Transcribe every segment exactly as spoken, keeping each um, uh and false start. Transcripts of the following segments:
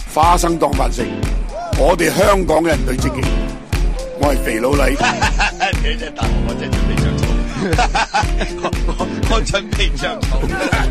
花生當飯食，我哋香港人對自己，我係肥佬黎。 你真係大鑊，我真係準備着草，我我準備着草。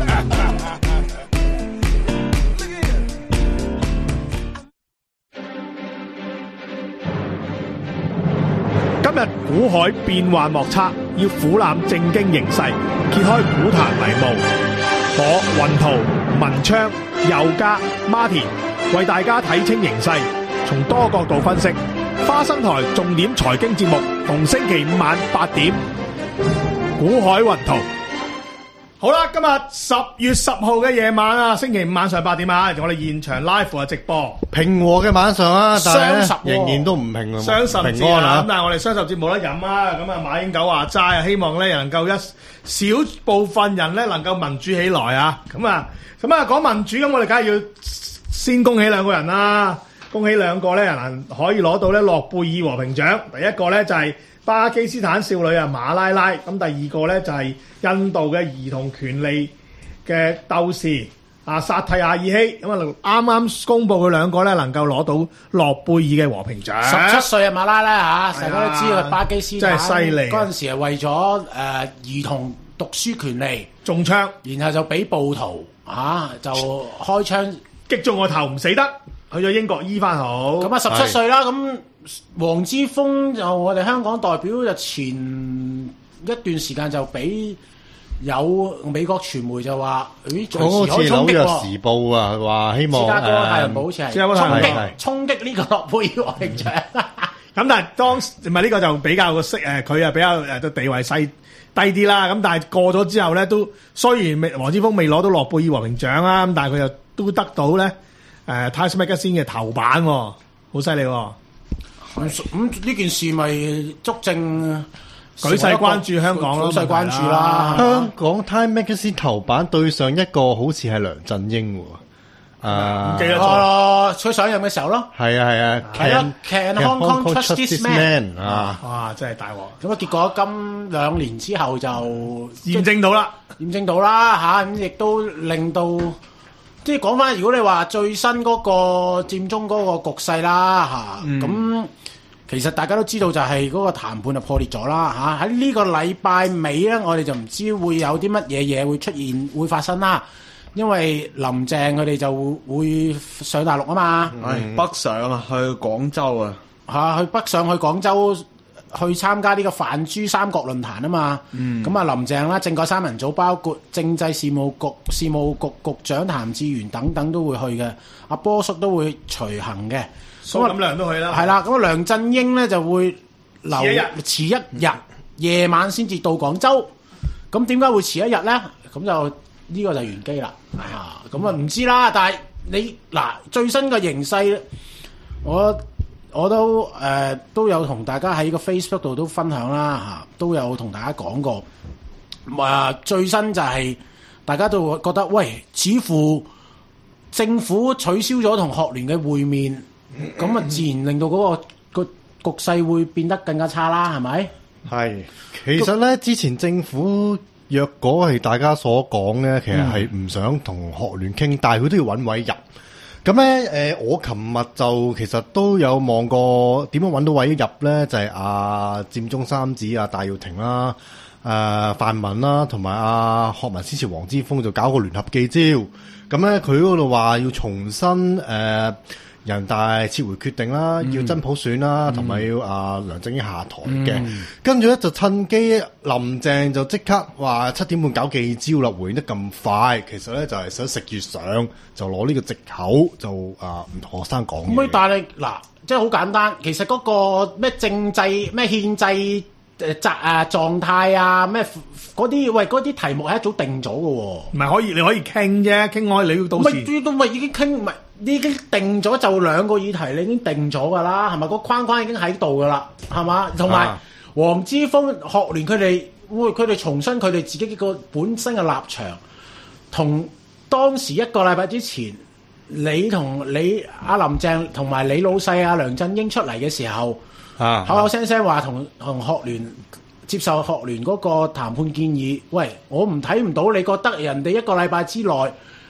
今日股海變幻莫測，要俯瞰正經形勢，揭開股壇迷霧。我雲圖、文昌、佑嘉、Martin 為大家睇清形勢，從多角度分析。花生台重點財經節目，逢星期五晚八點，股海雲圖。好啦，今日十月十號嘅夜晚啊，星期五晚上八點啊，我哋現場 live 啊直播平和嘅晚上啊，但係雙十仍然都唔平啊， 雙十平安啊！ 咁但係我哋雙十節冇得飲啊，咁啊馬英九話齋啊，希望咧能夠一小部分人咧能夠民主起來啊，咁啊咁啊講民主咁，我哋梗係要先恭喜兩個人啦，恭喜兩個咧人可以攞到咧諾貝爾和平獎，第一個咧就係巴基斯坦少女啊馬拉拉，咁第二個咧就係印度嘅兒童權利嘅鬥士啊薩提亞爾希，咁啊啱啱公布佢兩個咧能夠攞到諾貝爾嘅和平獎。 十七歲啊馬拉拉嚇，大家都知道巴基斯坦真係犀利。 嗰陣時係為咗誒兒童讀書權利中槍， 然後就俾暴徒嚇就開槍擊中個頭唔死得，去咗英國醫翻好。 咁啊十七歲啦，咁黃之鋒就我哋香港代表就前一段時間就俾有美國傳媒就話，誒隨時可以衝擊喎。 好似紐約時報啊，話希望芝加哥太陽報好似係衝擊衝擊呢個諾貝爾和平獎。 咁但係當時唔係呢個就比較個識誒，佢啊比較誒個地位細低啲啦。咁但係過咗之後咧，都雖然未黃之鋒未攞到諾貝爾和平獎啊，咁但係佢又都得到咧誒《Times Magazine》嘅頭版喎，好犀利喎。 咁咁呢件事咪足證舉世關注香港咯， 舉世關注啦。 香港 Time Magazine 頭版對上一個好似係梁振英喎， 唔記得咗咯，佢上任嘅時候咯。 係啊係啊係啊 ，Can Hong Kong trust this man 啊！ 哇，真係大鑊！ 咁啊，結果今兩年之後就驗證到啦， 驗證到啦嚇，咁亦都令到即係講翻，如果你話最新嗰個佔中嗰個局勢啦嚇，咁、嗯。其實大家都知道就係嗰個談判就破裂咗啦嚇，喺呢個禮拜尾咧，我哋就唔知會有啲乜嘢嘢會出現會發生啦，因為林鄭佢哋就會上大陸啊嘛， 係、嗯、北上啊，去廣州啊， 嚇去北上去廣州去參加呢個泛珠三角論壇啊嘛，咁啊、嗯、林鄭啦，政改三人組包括政制事務局事務局局長譚志源等等都會去嘅，阿波叔都會隨行嘅。 蘇錦樑都去啦， 係啦，咁啊梁振英咧就會留遲一日， 遲一日夜晚先至到廣州。咁點解會遲一日咧？咁就呢、這個就玄機啦。啊，咁啊唔知啦。但係你嗱最新嘅形勢，我我都誒、呃、都有同大家喺個 Facebook 度都分享啦嚇，都有同大家講過。啊、呃，最新就係、是、大家都會覺得，喂，似乎政府取消咗同學聯嘅會面。咁啊，自然令到嗰個個局勢會變得更加差啦，係咪？ 係，其實咧，之前政府若果係大家所講咧，其實係唔想同學聯傾，嗯、但係佢都要揾位入。咁咧，誒、呃，我琴日就其實都有望過點樣揾到位入咧，就係、是、阿佔中三子啊，戴耀廷啦、誒、呃、泛民啦，同埋阿學民思潮黃之鋒就搞個聯合記招。咁咧，佢嗰度話要重新誒。呃人大撤回決定啦，嗯、要真普選啦，同埋、嗯、要啊梁振英下台嘅。嗯、跟住咧就趁機林鄭就即刻話七點半搞記招啦，回應得咁快，其實咧就係、是、想食月上，就攞呢個藉口就啊唔同學生講嘢。 咁但係嗱，即係好簡單，其實嗰個咩政制、咩憲制誒責啊狀態啊，咩嗰啲喂嗰啲題目係一早定咗嘅喎。 唔係可以，你可以傾啫，傾開你要到時。 咪都咪已經傾咪。已經定咗就兩個議題，你已經定咗㗎啦，係咪？個框框已經喺度㗎啦，係嘛？同埋黃之鋒學聯佢哋會佢哋重申佢哋自己個本身嘅立場，同當時一個禮拜之前，你同你阿林鄭同埋你老細阿梁振英出嚟嘅時候，啊、口口聲聲話同同學聯接受學聯嗰個談判建議，喂，我唔睇唔到，你覺得人哋一個禮拜之內？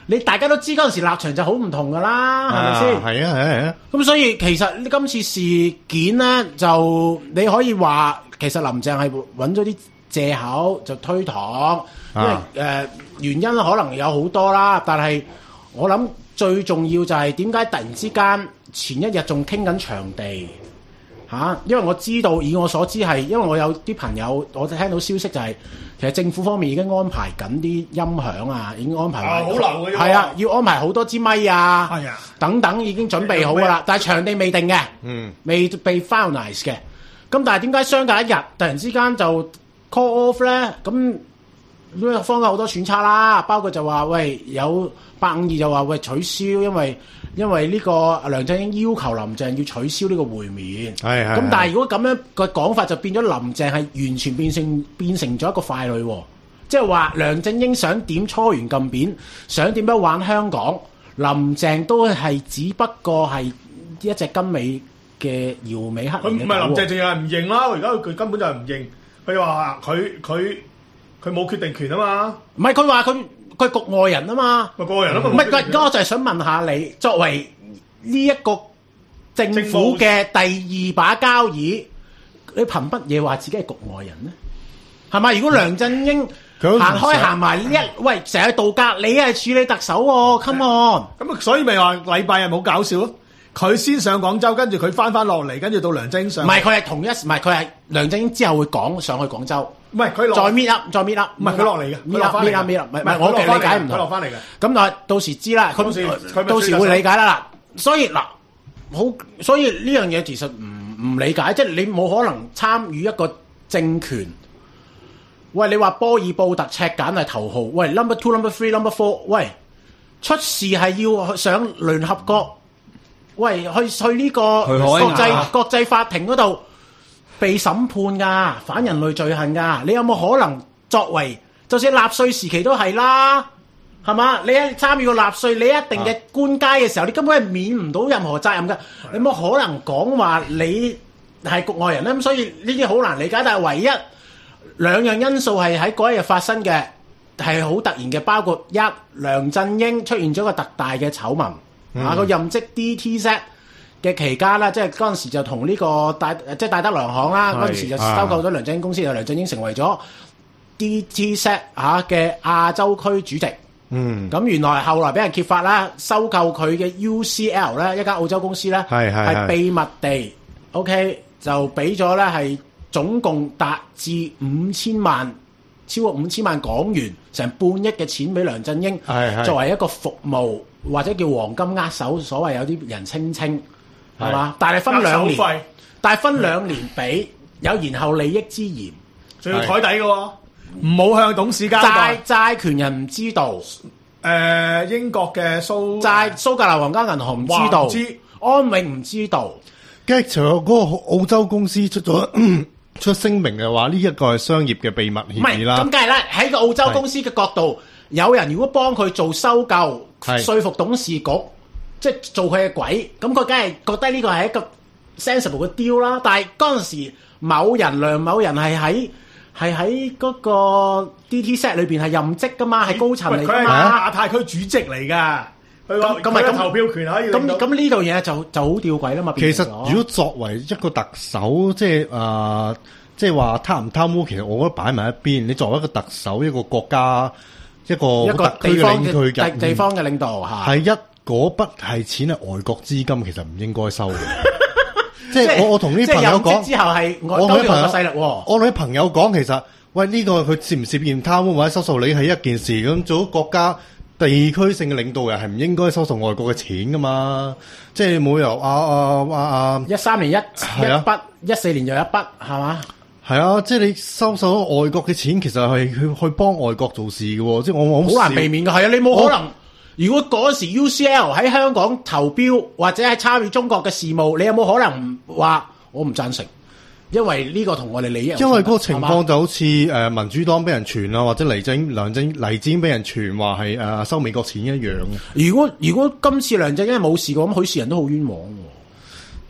你大家都知嗰陣時立場就好唔同噶啦，係咪先？ 係啊係啊係啊。 咁所以其實今次事件咧，就你可以話其實林鄭係揾咗啲藉口就推搪，因為誒、 啊呃、原因可能有好多啦，但係我諗最重要就係點解突然之間前一日仲傾緊場地嚇、啊？因為我知道以我所知係，因為我有啲朋友我聽到消息就係、是、其實政府方面已經安排緊啲音響啊，已經安排啊好流嘅係啊，要安排好多支咪啊， 係啊等等已經準備好噶啦，但係場地未定嘅， 嗯， 未被 finalize 嘅。咁但係點解相隔一日突然之間就 call off 咧？咁坊間好多揣測啦，包括就話喂有八五二就話喂取消，因為因為呢個梁振英要求林鄭要取消呢個會面。 係係。 咁但係如果咁樣個講法就變咗林鄭係完全變成變成咗一個傀儡喎，即係話梁振英想點搓圓撳扁，想點樣玩香港，林鄭都係只不過係一隻金尾嘅搖尾黑。 佢唔係林鄭，仲有人唔認啦。而家佢根本就係唔認，佢話佢佢佢冇決定權啊嘛。 唔係佢話佢佢局外人啊嘛， 咪個人啊嘛。 唔係，而家我就係想問下你，作為呢一個政府嘅第二把交椅，你憑乜嘢話自己係局外人呢？係咪？如果梁振英行開行埋呢一喂成日度假，你係處理特首喎 ，come on！ 咁啊，所以咪話禮拜日冇搞笑咯。佢先上廣州，跟住佢翻翻落嚟，跟住到梁振英上。 唔係佢係同一，唔係佢係梁振英之後會講上去廣州。 唔係佢再 meet up，再 meet up， 唔係佢落嚟嘅， 佢落翻嚟 meet up meet up，唔係我嘅理解唔同。 佢落翻嚟嘅。 咁但係到時知啦，佢到時會理解啦。嗱，所以嗱，好，所以呢樣嘢其實唔唔理解，即係你冇可能參與一個政權。喂，你話波爾布特赤柬係頭號，喂 number two number three number four， 喂出事係要上聯合國，喂去去呢個國際國際法庭嗰度被審判㗎，反人類罪行㗎，你有冇可能作為就算納粹時期都係啦，係嘛？你一參與個納粹，你一定嘅官階嘅時候，你根本係免唔到任何責任㗎，你冇可能講話你係局外人咧，咁所以呢啲好難理解，但係唯一兩樣因素係喺嗰一日發生嘅，係好突然嘅，包括一梁振英出現咗個特大嘅醜聞，嗯、啊個任職 D T Z 嘅期間啦，即係嗰陣時就同呢個戴即係戴德梁行啦，嗰陣時就收購咗梁振英公司，就、啊、梁振英成為咗 D T Z 嚇嘅亞洲區主席。嗯，咁原來後來俾人揭發啦，收購佢嘅 U C L 咧一間澳洲公司咧，係係秘密地 OK 就俾咗咧係。總共達至五千萬，超過五千萬港元，成半億嘅錢俾梁振英，作為一個服務或者叫黃金握手，所謂有啲人稱稱係嘛？但係分兩年，但係分兩年俾，有延後利益之嫌， 仲要台底嘅喎，唔好向董事交代。 債債權人唔知道，誒、 呃、英國嘅蘇債蘇格蘭皇家銀行唔知道，知安永唔知道， 跟住仲有嗰個澳洲公司出咗。出聲明嘅話，呢、這、一個係商業嘅秘密協議啦。 咁梗係啦，喺個澳洲公司嘅角度，有人如果幫佢做收購，說服董事局，即係做佢嘅鬼，咁佢梗係覺得呢個係一個 sensible 嘅 deal 啦。但係嗰陣時，某人梁某人係喺係喺嗰個 D T Z 裏邊係任職噶嘛，係高層嚟噶嘛。佢係亞太區主席嚟㗎。咁咁咪咁投票權可以咁咁呢度嘢就就好吊詭啦嘛。 其實如果作為一個特首，即係誒，即係話貪唔貪污，其實我覺得擺埋一邊。你作為一個特首，一個國家一個一個地方嘅地地方嘅領導嚇， 係一嗰筆係錢係外國資金，其實唔應該收嘅。即係我我同啲朋友講之後係我同啲朋友勢力喎。 我同啲朋友講，其實喂呢個佢涉唔涉嫌貪污或者收受利係一件事，咁做國家。地區性嘅領導人係唔應該收受外國嘅錢噶嘛？即係冇由啊啊啊啊！ 一三年一一筆，一四年又一筆，係嘛？ 係啊，即係你收受咗外國嘅錢，其實係去去幫外國做事嘅喎。即係我我好難避免嘅，係啊，你冇可能。如果嗰時 U C L 喺香港投標或者係參與中國嘅事務，你有冇可能話我唔贊成？因為呢個同我哋利益， 因為嗰個情況就好似誒民主黨俾人傳啊，或者黎振梁振黎智英俾人傳話係誒收美國錢一樣嘅。 如果如果今次梁振英冇事嘅，咁許仕仁都好冤枉喎。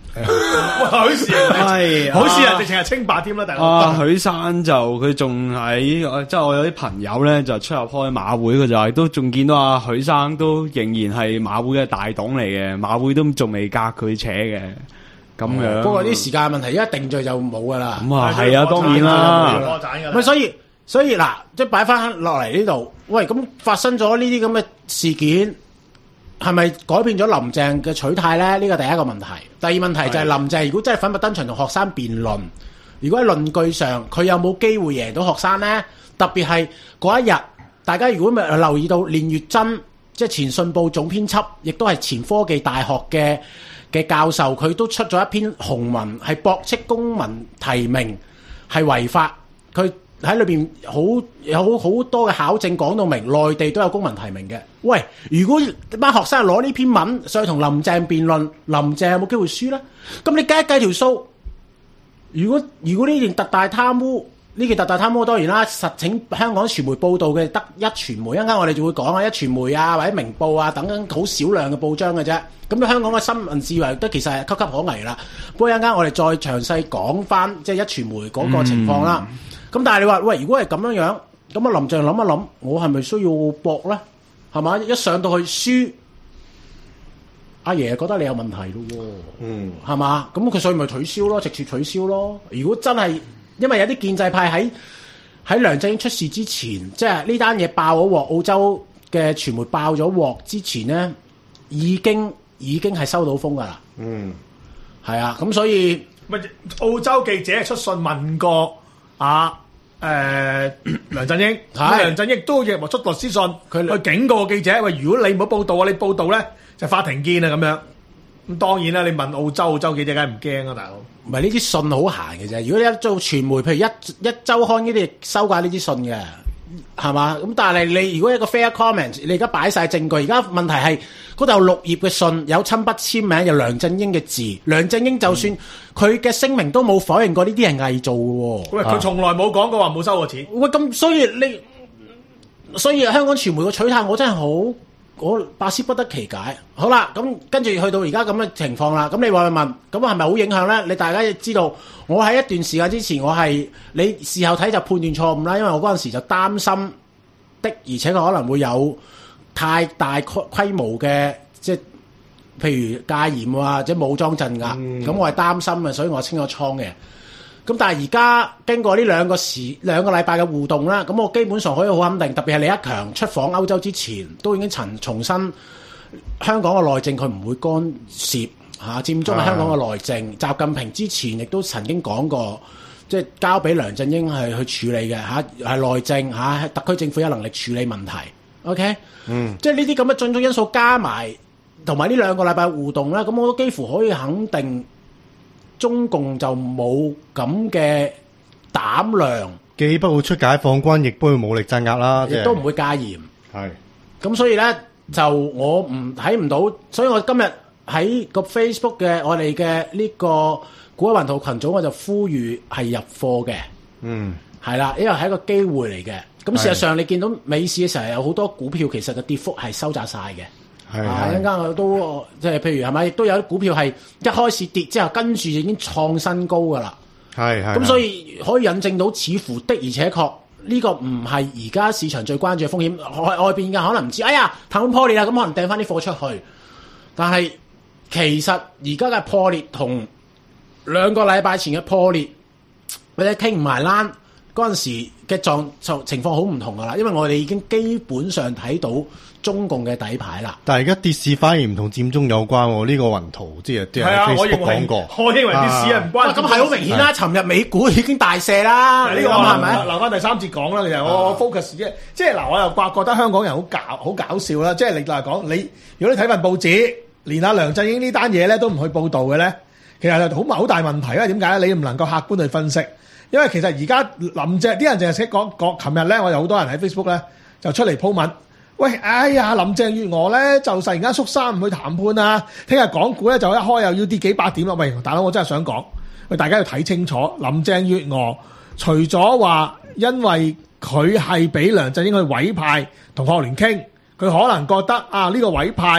喂，許仕仁係好似人直情係清白添啦，大佬。 啊，許生就佢仲喺，即係我有啲朋友咧就出入開馬會，佢就係都仲見到阿許生都仍然係馬會嘅大董嚟嘅，馬會都仲未隔佢扯嘅，咁樣。 不過啲時間問題，一定罪就冇噶啦。 咁啊係啊，當然啦。 破產㗎啦。 咪所以所以嗱，即係擺翻落嚟呢度，喂，咁發生咗呢啲咁嘅事件，係咪改變咗林鄭嘅取態咧？呢個第一個問題。第二問題就係林鄭如果真係粉墨登場同學生辯論，如果喺論據上佢有冇機會贏到學生咧？特別係嗰一日，大家如果咪留意到練乙錚，即係前信報總編輯，亦都係前科技大學嘅嘅教授，佢都出咗一篇紅文，係駁斥公民提名係違法，佢。喺裏邊好有好多嘅考證講到明，內地都有公民提名嘅。喂，如果班學生攞呢篇文上去同林鄭辯論，林鄭有冇機會輸咧？咁你計一計條數，如果如果呢件特大貪污，呢件特大貪污當然啦，實情香港傳媒報道嘅得一傳媒，一陣間我哋就會講啊，一傳媒啊或者明報啊等等好少量嘅報章嘅啫。咁香港嘅新聞自由都其實係岌岌可危啦。不過一陣間我哋再詳細講翻即係一傳媒嗰個情況啦。咁、嗯、但係你話喂，如果係咁樣樣，咁啊林鄭諗一諗，我係咪需要搏咧？係嘛？一上到去輸，阿爺覺得你有問題咯喎。嗯，係嘛？咁佢所以咪取消咯，直接取消咯。如果真係，因為有啲建制派喺喺梁振英出事之前，即係呢單嘢爆咗鑊，澳洲嘅傳媒爆咗鑊之前咧，已經已經係收到風噶啦。嗯，係啊，咁所以咪澳洲記者出信問過。啊，誒、呃、梁振英，梁振英都亦話出律師信，佢去警告記者，喂，如果你唔好報道啊，你報道咧就法庭見啊咁樣。咁當然啦，你問澳洲澳洲記者梗係唔驚啊，大佬。唔係呢啲信好閒嘅啫。如果你一做傳媒，譬如一一週刊呢啲收掛呢啲信嘅，係嘛？咁但係你如果一個 fair comment，你而家擺晒證據，而家問題係嗰度有六頁嘅信，有親筆簽名，有梁振英嘅字。梁振英就算佢嘅聲明都冇否認過呢啲係偽造嘅喎。喂，佢從來冇講過話冇收過錢。喂，咁所以你，所以香港傳媒嘅取態，我真係好，我百思不得其解。好啦，咁跟住去到而家咁嘅情況啦，咁你話去問，咁係咪好影響咧？你大家知道，我喺一段時間之前，我係你事後睇就判斷錯誤啦，因為我嗰陣時就擔心的，而且佢可能會有太大規模嘅，即係譬如戒嚴或者武裝鎮壓，咁、嗯、我係擔心嘅，所以我清咗倉嘅。咁但係而家經過呢兩個時兩個禮拜嘅互動啦，咁我基本上可以好肯定，特別係李克強出訪歐洲之前，都已經曾重申香港嘅內政佢唔會干涉嚇，佔中係香港嘅內政。習近平之前亦都曾經講過，即係交俾梁振英係去處理嘅嚇，係內政嚇，特區政府有能力處理問題。OK，嗯，即係呢啲咁嘅種種因素加埋，同埋呢兩個禮拜互動咧，咁我都幾乎可以肯定。中共就冇咁嘅膽量， 既不會出解放軍，亦不會武力鎮壓啦， 亦都唔會戒嚴。 係咁，所以咧就我唔睇唔到，所以我今日喺個 Facebook 嘅我哋嘅呢個股海雲圖群組，我就呼籲係入貨嘅。嗯，係啦，因為係一個機會嚟嘅。咁事實上，你見到美市嘅時候有好多股票，其實個跌幅係收窄晒嘅。係啊！一陣間我都即係譬如係咪，亦都有啲股票係一開始跌之後，跟住已經創新高噶啦。係係。咁所以可以引證到，似乎的而且確呢個唔係而家市場最關注嘅風險。外外邊嘅可能唔知，哎呀，騰空破裂啦，咁可能掟翻啲貨出去。但係其實而家嘅破裂同兩個禮拜前嘅破裂，或者傾唔埋欄嗰陣時嘅狀就情況好唔同噶啦，因為我哋已經基本上睇到中共嘅底牌啦。但係而家跌市反而唔同佔中有關喎，呢、這個雲圖即係即係 Facebook 講過。我認為跌市係唔關。咁係好明顯啦，尋日美股已經大瀉啦。呢個係咪？留翻第三節講啦。其實我我 focus 即係即係嗱，我又覺覺得香港人好搞好搞笑啦。即係你嚟講，你如果你睇份報紙，連阿梁振英呢單嘢咧都唔去報導嘅咧，其實係好好大問題。因為點解咧？你唔能夠客觀去分析。因為其實而家林鄭啲人淨係識講講，琴日咧我有好多人喺 Facebook 咧就出嚟鋪文，喂，哎呀林鄭月娥咧就突然間縮沙唔去談判啊，聽日港股咧就一開又要跌幾百點咯，喂大佬我真係想講，喂大家要睇清楚，林鄭月娥除咗話因為佢係俾梁振英去委派同學聯傾，佢可能覺得啊呢個委派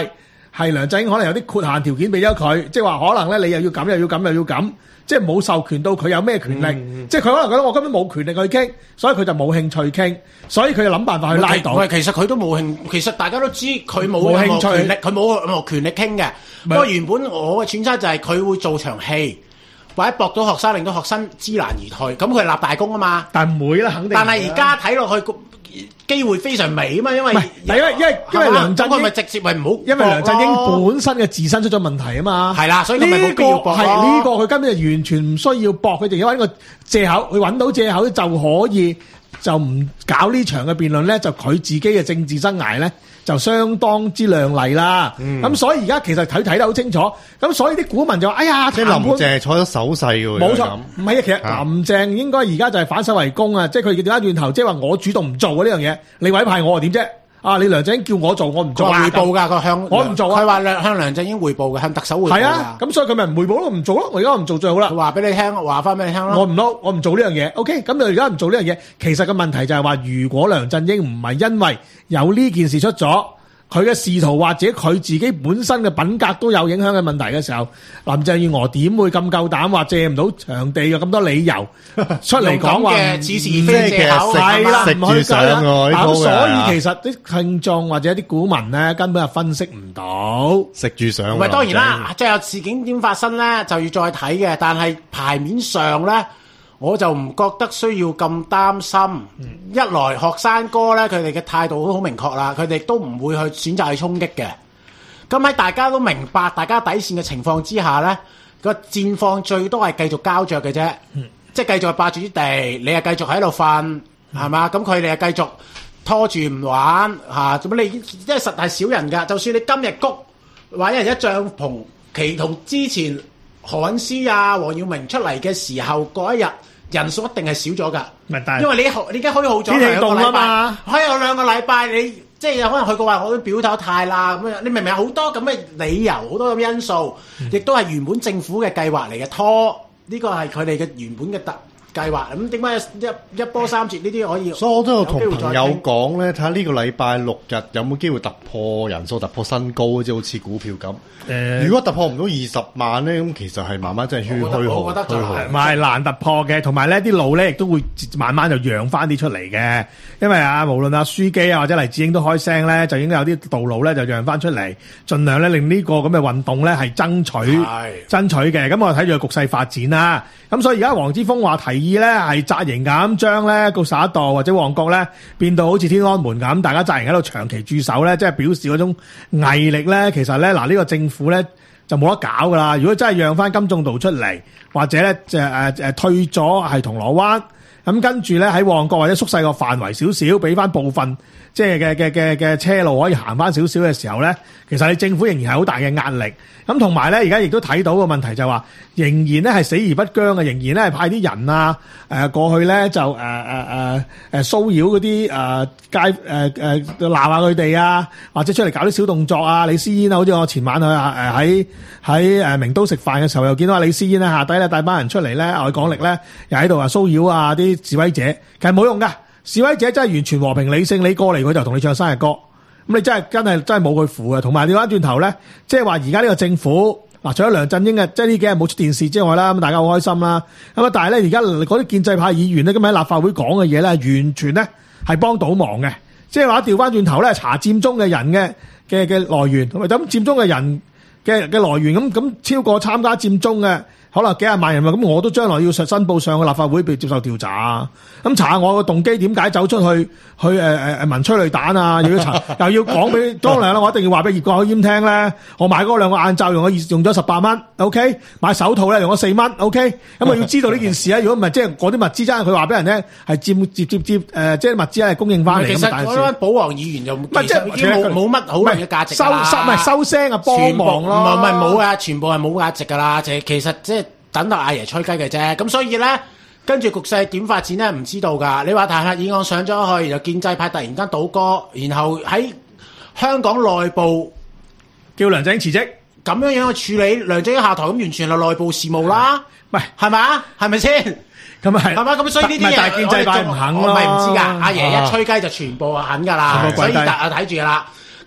係梁振英可能有啲括限條件俾咗佢，即係話可能咧你又要咁又要咁又要咁，即係冇授權到佢有咩權力，嗯、即係佢可能覺得我根本冇權力去傾，所以佢就冇興趣傾，所以佢就諗辦法去拉倒。 喂，其實佢都冇興，其實大家都知佢冇冇興趣權力，佢冇冇權力傾嘅。不過原本我嘅揣測就係佢會做場戲，或者駁到學生，令到學生知難而退，咁佢係立大功啊嘛。 但唔會啦，肯定。 但係而家睇落去機會非常微啊嘛，因為因為因為因為梁振英咪直接咪唔好， 因為梁振英本身嘅自身出咗問題啊嘛。 係啦，所以佢咪冇必要駁咯。 係呢個佢根本就完全唔需要駁，佢哋要揾個藉口，佢揾到藉口就可以就唔搞呢場嘅辯論咧，就佢自己嘅政治生涯咧就相當之亮麗啦。咁、嗯、所以而家其實睇睇得好清楚，咁所以啲股民就話：哎呀， 即係林鄭坐咗手勢嘅喎。 冇錯，唔係啊，其實林鄭應該而家就係反手為攻啊！即係佢調翻轉頭，即係話我主動唔做啊呢樣嘢，你委派我又點啫？啊，你梁振英叫我做，我唔做。 匯報㗎，佢向我唔做啊！ 佢話向梁振英匯報嘅，向特首匯報㗎。係啊， 咁所以佢咪唔匯報咯，唔做咯。我而家唔做最好啦。 話俾你聽，話翻俾你聽咯。 我唔撈，我唔做呢樣嘢。OK，咁你而家唔做呢樣嘢，其實個問題就係話，如果梁振英唔係因為有呢件事出咗，佢嘅仕途或者佢自己本身嘅品格都有影響嘅問題嘅時候，林鄭月娥點會咁夠膽話借唔到場地嘅咁多理由出嚟講話嘅似是非借口？ 係啦，唔去上喎。 咁所以其實啲聽眾或者啲股民咧，根本係分析唔到， 食住上。 唔係當然啦，最後事件點發生咧，就要再睇嘅。但係牌面上咧，我就唔覺得需要咁擔心。嗯、一來學生哥咧，佢哋嘅態度都好明確啦，佢哋都唔會去選擇去衝擊嘅。咁喺大家都明白大家底線嘅情況之下咧，個戰況最多係繼續膠着嘅啫，嗯、即係繼續霸住啲地，你又繼續喺度瞓，係嘛、嗯？咁佢哋又繼續拖住唔玩嚇。咁、啊、你因為實係少人㗎，就算你今日谷或者一人一帳篷，其同之前何韻詩啊、黃耀明出嚟嘅時候嗰一日。人數一定係少咗㗎，因為你你而家虛耗咗兩個禮拜，可以有兩個禮拜，你即係可能佢個話我都表態太啦咁樣，你明唔明好多咁嘅理由，好多咁因素，亦、嗯、都係原本政府嘅計劃嚟嘅拖，呢個係佢哋嘅原本嘅特計劃。咁點解一一波三折呢啲可以？ 所以我都有同朋友講咧，睇下呢個禮拜六日有冇機會突破人數，突破新高，即係好似股票咁。誒，如果突破唔到二十萬咧，咁其實係慢慢真係虛虛耗。 我覺得就係唔係難突破嘅，同埋呢啲路咧亦都會慢慢就讓翻啲出嚟嘅。因為啊，無論阿書記啊或者黎智英都開聲咧，就已經有啲道路咧就讓翻出嚟，盡量咧令呢個咁嘅運動咧係爭取爭取嘅。咁我睇住個局勢發展啦。咁所以而家黃之鋒話提議咧係紮營咁將咧個十一度或者旺角咧變到好似天安門咁，大家紮營喺度長期駐守咧，即係表示嗰種毅力咧。其實咧嗱，呢個政府咧就冇得搞噶啦。如果真係讓翻金鐘道出嚟，或者咧就誒誒退咗係銅鑼灣，咁跟住咧喺旺角或者縮細個範圍少少，俾翻部分即係嘅嘅嘅嘅車路可以行翻少少嘅時候咧，其實你政府仍然係好大嘅壓力。咁同埋咧，而家亦都睇到個問題就係話，仍然咧係死而不僵嘅，仍然咧係派啲人啊誒、呃、過去咧就誒誒誒誒騷擾嗰啲誒街誒誒鬧下佢哋啊，或者出嚟搞啲小動作啊。李思嫣啊，好似我前晚去誒喺喺誒名都食飯嘅時候，又見到阿李思嫣咧下底咧帶班人出嚟咧，外港力咧又喺度話騷擾啊啲示威者，其實冇用噶。示威者真係完全和平理性，你過嚟佢就同你唱生日歌，咁你真係真係真係冇佢符嘅。同埋調翻轉頭咧，即係話而家呢個政府嗱，除咗梁振英嘅即係呢幾日冇出電視之外啦，咁大家好開心啦。咁啊，但係咧而家嗰啲建制派議員咧，今日喺立法會講嘅嘢咧，完全咧係幫倒忙嘅。即係話調翻轉頭咧，查佔中嘅人嘅嘅嘅來源，同埋咁佔中嘅人嘅嘅來源，咁咁超過參加佔中嘅。可能幾廿萬人嘛，咁我都將來要申報上去立法會被接受調查，咁查下我個動機點解走出去去誒誒誒聞催淚彈啊？又要查又要講俾當然啦，我一定要話俾葉國謙聽咧，我買嗰兩個眼罩用咗用咗十八蚊 ，OK， 買手套咧用咗四蚊 ，OK， 咁我要知道呢件事啊，如果唔係即係嗰啲物資真係佢話俾人聽係接接接接誒，即係物資係供應翻嚟。 其實嗰班保皇議員就其實已經冇冇乜好大嘅價值收收唔係收聲啊，幫忙咯， 唔係唔係冇啊，全部係冇價值噶啦，就其實即係。等到阿爺吹雞嘅啫，咁所以咧，跟住局勢點發展咧，唔知道㗎。你話彈劾議案上咗去，又建制派突然間倒戈，然後喺香港內部叫梁振英辭職， 咁樣樣去處理梁振英下台，咁完全係內部事務啦。喂，係咪啊？係咪先？咁啊係，係嘛？咁所以呢啲嘢， 但係建制派唔肯咯， 我咪唔知㗎。阿爺一吹雞就全部肯㗎啦，所以大家睇住㗎啦。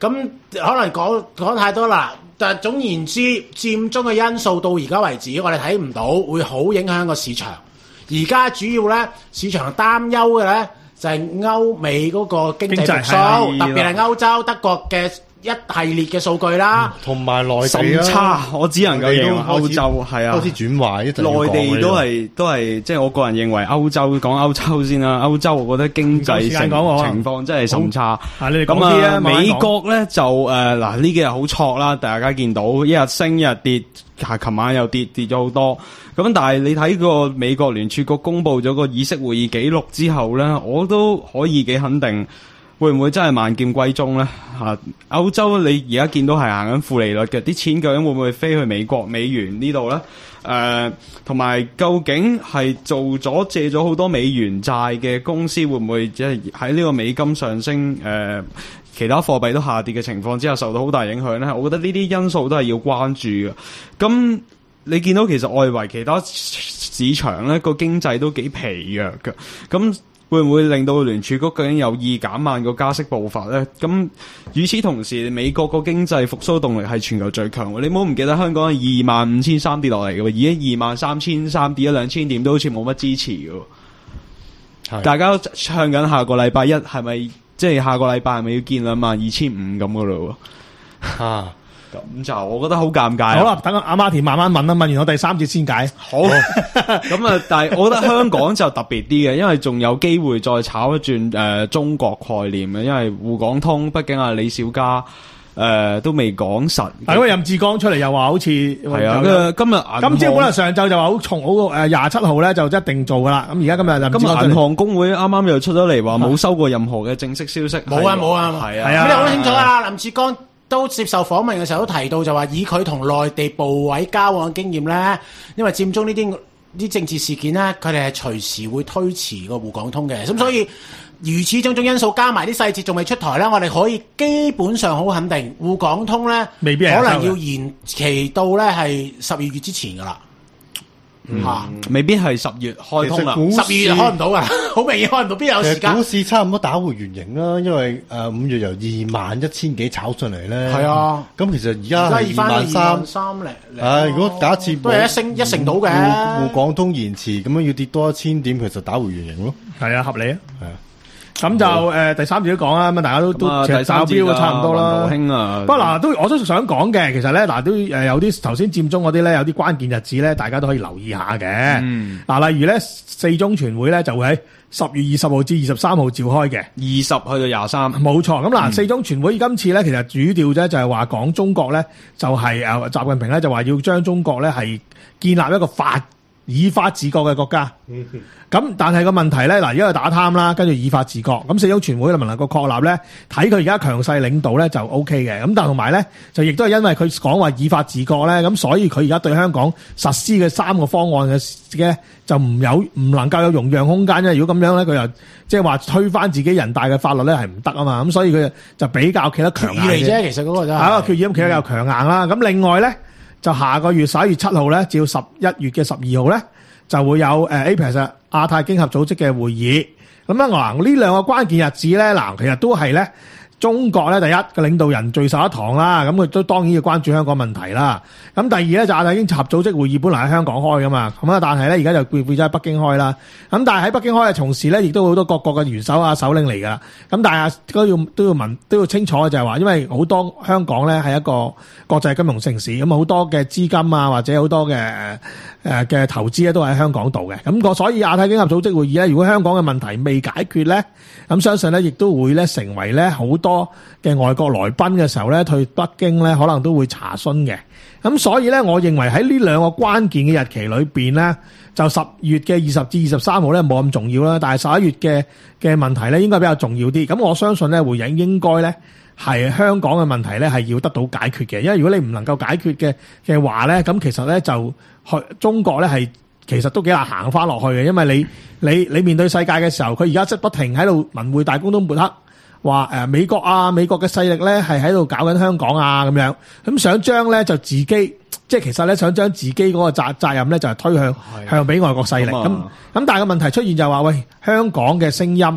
咁可能講講太多啦。但係總言之，佔中嘅因素到而家為止，我哋睇唔到會好影響個市場。而家主要咧，市場擔憂嘅咧就係歐美嗰個經濟復甦，特別係歐洲德國嘅一系列嘅數據啦， 同埋內地甚差，我只能夠認為歐洲係啊， 開始轉壞，一陣要講內地都係都係，即係我個人認為歐洲講歐洲先啦。歐洲我覺得經濟情情況真係甚差。咁啊，美國咧就誒嗱呢幾日好挫啦，大家見到一日升一日跌，係琴晚又跌跌咗好多。咁但係你睇個美國聯儲局公布咗個議息會議記錄之後咧，我都可以幾肯定。會唔會真係萬劍歸宗咧？嚇，歐洲你而家見到係行緊負利率嘅，啲錢究竟會唔會飛去美國美元呢度咧？誒、呃，同埋究竟係做咗借咗好多美元債嘅公司，會唔會即係喺呢個美金上升、誒、呃、其他貨幣都下跌嘅情況之下，受到好大影響咧？我覺得呢啲因素都係要關注嘅。咁你見到其實外圍其他市場咧個經濟都幾疲弱嘅，咁。會唔會令到聯儲局究竟有意減慢個加息步伐咧？咁與此同時，美國個經濟復甦動力係全球最強嘅。你唔好唔記得香港係二萬五千三跌落嚟嘅，而家二萬三千三跌一兩千點都好似冇乜支持嘅。大家都唱緊下個禮拜一係咪？即係下個禮拜係咪要見兩萬二千五咁嘅咯？啊！咁就我覺得好尷尬。 好啦，等阿馬田慢慢問啦，問完我第三節先解。 好，咁啊，但係我覺得香港就特別啲嘅，因為仲有機會再炒一轉誒、呃、中國概念嘅，因為滬港通，畢竟啊李小加誒、呃、都未講實。 係因為任志剛出嚟又話好似係啊，今日今朝本來上晝就話好重好誒廿七號咧就一定做噶啦。咁而家今日任志剛今日銀行公會啱啱又出咗嚟話冇收過任何嘅正式消息。 冇啊冇啊，係啊，咁你好清楚啊，任志剛。都接受訪問嘅時候都提到就話，以佢同內地部委交往嘅經驗咧，因為佔中呢啲啲政治事件咧，佢哋係隨時會推遲個滬港通嘅，咁所以如此種種因素加埋啲細節仲未出台咧，我哋可以基本上好肯定滬港通咧，未必可能要延期到咧係十二月之前噶啦。 嗯啊、未必係十月開通啦， 十二月開唔到噶，好明顯開唔到，邊有時間？ 股市差唔多打回原形啦，因為誒五、呃、月由二萬一千幾炒上嚟咧，係啊，咁、嗯、其實而家係二萬三三零，誒，如果假設都係一升一成到嘅，滬港通延遲咁樣要跌多一千點，其實打回原形咯，係啊，合理啊，係啊。咁就誒、呃、第三節都講啦，咁大家都都其實招標差唔多啦。不過嗱，都我都想講嘅，其實咧嗱都誒有啲頭先佔中嗰啲咧，有啲關鍵日子咧，大家都可以留意下嘅。嗱、嗯，例如咧四中全會咧就會喺十月二十號至二十三號召開嘅，二十去到廿三。冇錯，咁嗱、嗯、四中全會今次咧其實主調咧就係話講中國咧就係誒習近平咧就話要將中國咧係建立一個法以法治國嘅國家。嗯咁但係個問題咧，嗱，而家係打貪啦，跟住以法治國，咁四中全會能唔能夠確立咧？睇佢而家強勢領導咧就 O K 嘅，咁但係同埋咧就亦都係因為佢講話以法治國咧，咁所以佢而家對香港實施嘅三個方案嘅嘅就唔有唔能夠有容讓空間，因為如果咁樣咧，佢又即係話推翻自己人大嘅法律咧係唔得啊嘛，咁所以佢就比較企得強硬嚟啫。其實嗰個就係啊決議咁企得較強硬啦。咁、嗯、另外咧就下個月十一月七號咧，至到十一月嘅十二號咧就會有誒 A P E C。亞太經合組織嘅會議，咁樣嗱呢兩個關鍵日子咧，嗱其實都係咧中國咧第一個領導人聚首一堂啦，咁佢都當然要關注香港問題啦。咁第二咧就亞太經合組織會議本來喺香港開噶嘛，咁啊但係咧而家就變變咗喺北京開啦。咁但係喺北京開嘅同時咧，亦都好多各國嘅元首啊首領嚟噶。咁但係都要都要問都要清楚嘅就係話，因為好多香港咧係一個國際金融城市，咁好多嘅資金啊或者好多嘅誒嘅投資咧都喺香港度嘅。咁個所以亞太經合組織會議咧，如果香港嘅問題未解決咧，咁相信咧亦都會咧成為咧好多嘅外國來賓嘅時候咧，去北京咧可能都會查詢嘅。咁所以咧，我認為喺呢兩個關鍵嘅日期裏邊咧，就十月嘅二十至二十三號咧冇咁重要啦，但係十一月嘅嘅問題咧應該比較重要啲。咁我相信咧會應應該咧係香港嘅問題咧係要得到解決嘅，因為如果你唔能夠解決嘅嘅話咧，咁其實咧就去中國咧係其實都幾難行翻落去嘅，因為你你你面對世界嘅時候，佢而家即係不停喺度文匯大公都抹黑。話誒美國啊，美國嘅勢力咧係喺度搞緊香港啊咁樣，咁想將咧就自己即係其實咧想將自己嗰個責責任咧就係推向向俾外國勢力咁咁，但係個問題出現就係話喂，香港嘅聲音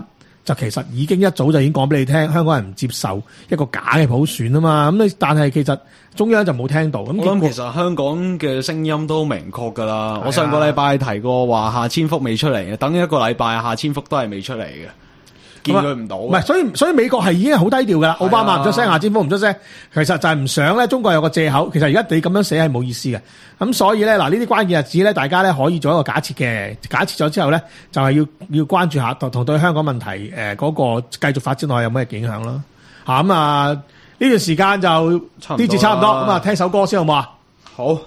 就其實已經一早就已經講俾你聽，香港人唔接受一個假嘅普選啊嘛。咁你但係其實中央就冇聽到。咁我諗其實香港嘅聲音都明確㗎啦。我上個禮拜提過話夏千福未出嚟嘅，等一個禮拜夏千福都係未出嚟嘅。見佢唔到， 唔係，所以所以美國係已經係好低調噶啦。奧巴馬唔出聲，夏千福唔出聲，其實就係唔想咧。中國有個藉口，其實而家你咁樣寫係冇意思嘅。咁所以咧，嗱呢啲關鍵日子咧，大家咧可以做一個假設嘅。假設咗之後咧，就係、是、要要關注下同同對香港問題誒嗰、呃那個繼續發展落去有咩影響咯。嚇咁啊！呢、嗯、段時間就呢節差唔多，咁啊聽首歌先好唔好啊？ 好。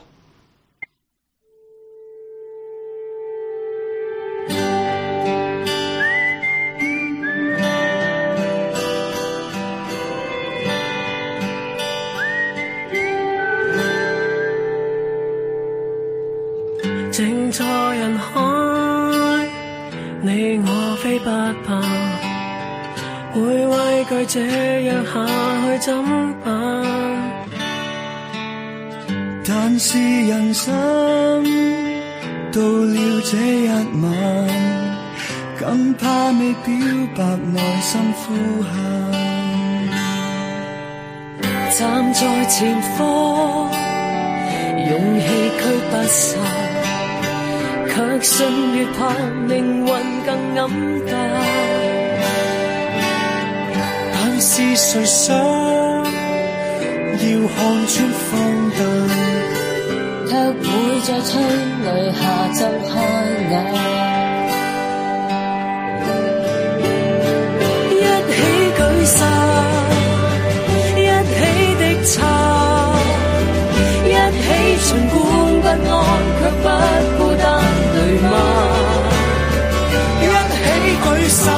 靜在人海，你我非不怕，會畏懼這樣下去怎辦？但是人生到了這一晚，更怕未表白內心呼喊。站在前方，勇氣驅不散，卻信越怕命運更黯淡。但是誰想要看穿荒誕，卻會在催淚下睜開眼。一起舉傘，一起的撐，一起儘管不安卻不孤單，對嗎？一起舉傘，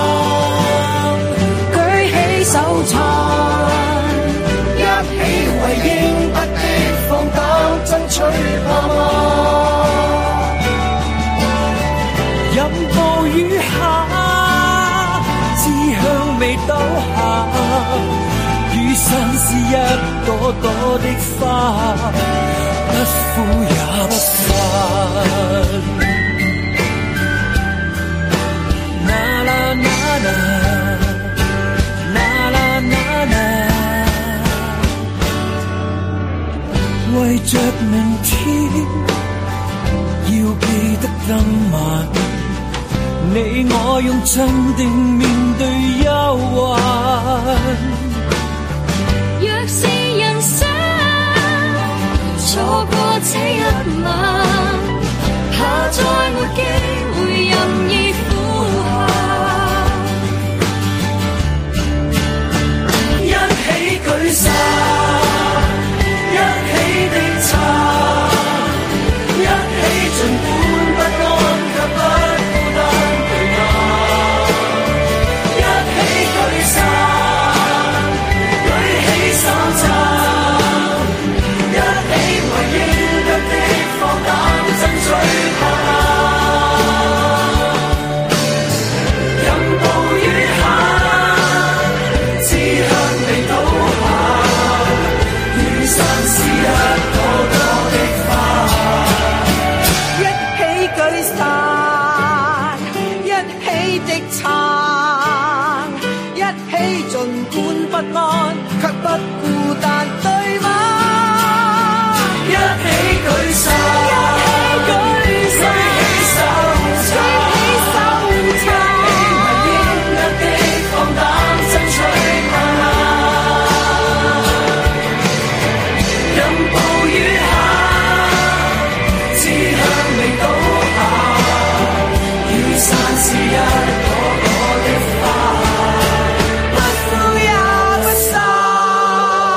舉起手撐，一起為應得的放膽爭取，怕嗎？任暴雨下，志向未倒下，雨傘是一朵朵的花，不枯也不散。啦啦啦啦，啦啦啦啦，為着明天要記得當晚，你我用鎮定面對憂患。若是人生錯過這一晚，下再沒機會任意呼喊。一起舉傘，一起的撐，一起儘管不安卻不孤單，對嗎？一起舉傘，舉起手撐，一起為應得的放膽爭取，怕嗎？任暴雨下，志向未倒下，雨傘是一朵朵的花。一起舉傘，一起的撐，一起儘管不安卻不孤單，對嗎？一起舉傘，一起舉傘，舉起手撐，舉起手撐，為應得的放膽爭取，怕嗎？任暴雨下，志向未倒下，雨傘是一朵朵的花，不枯也不散。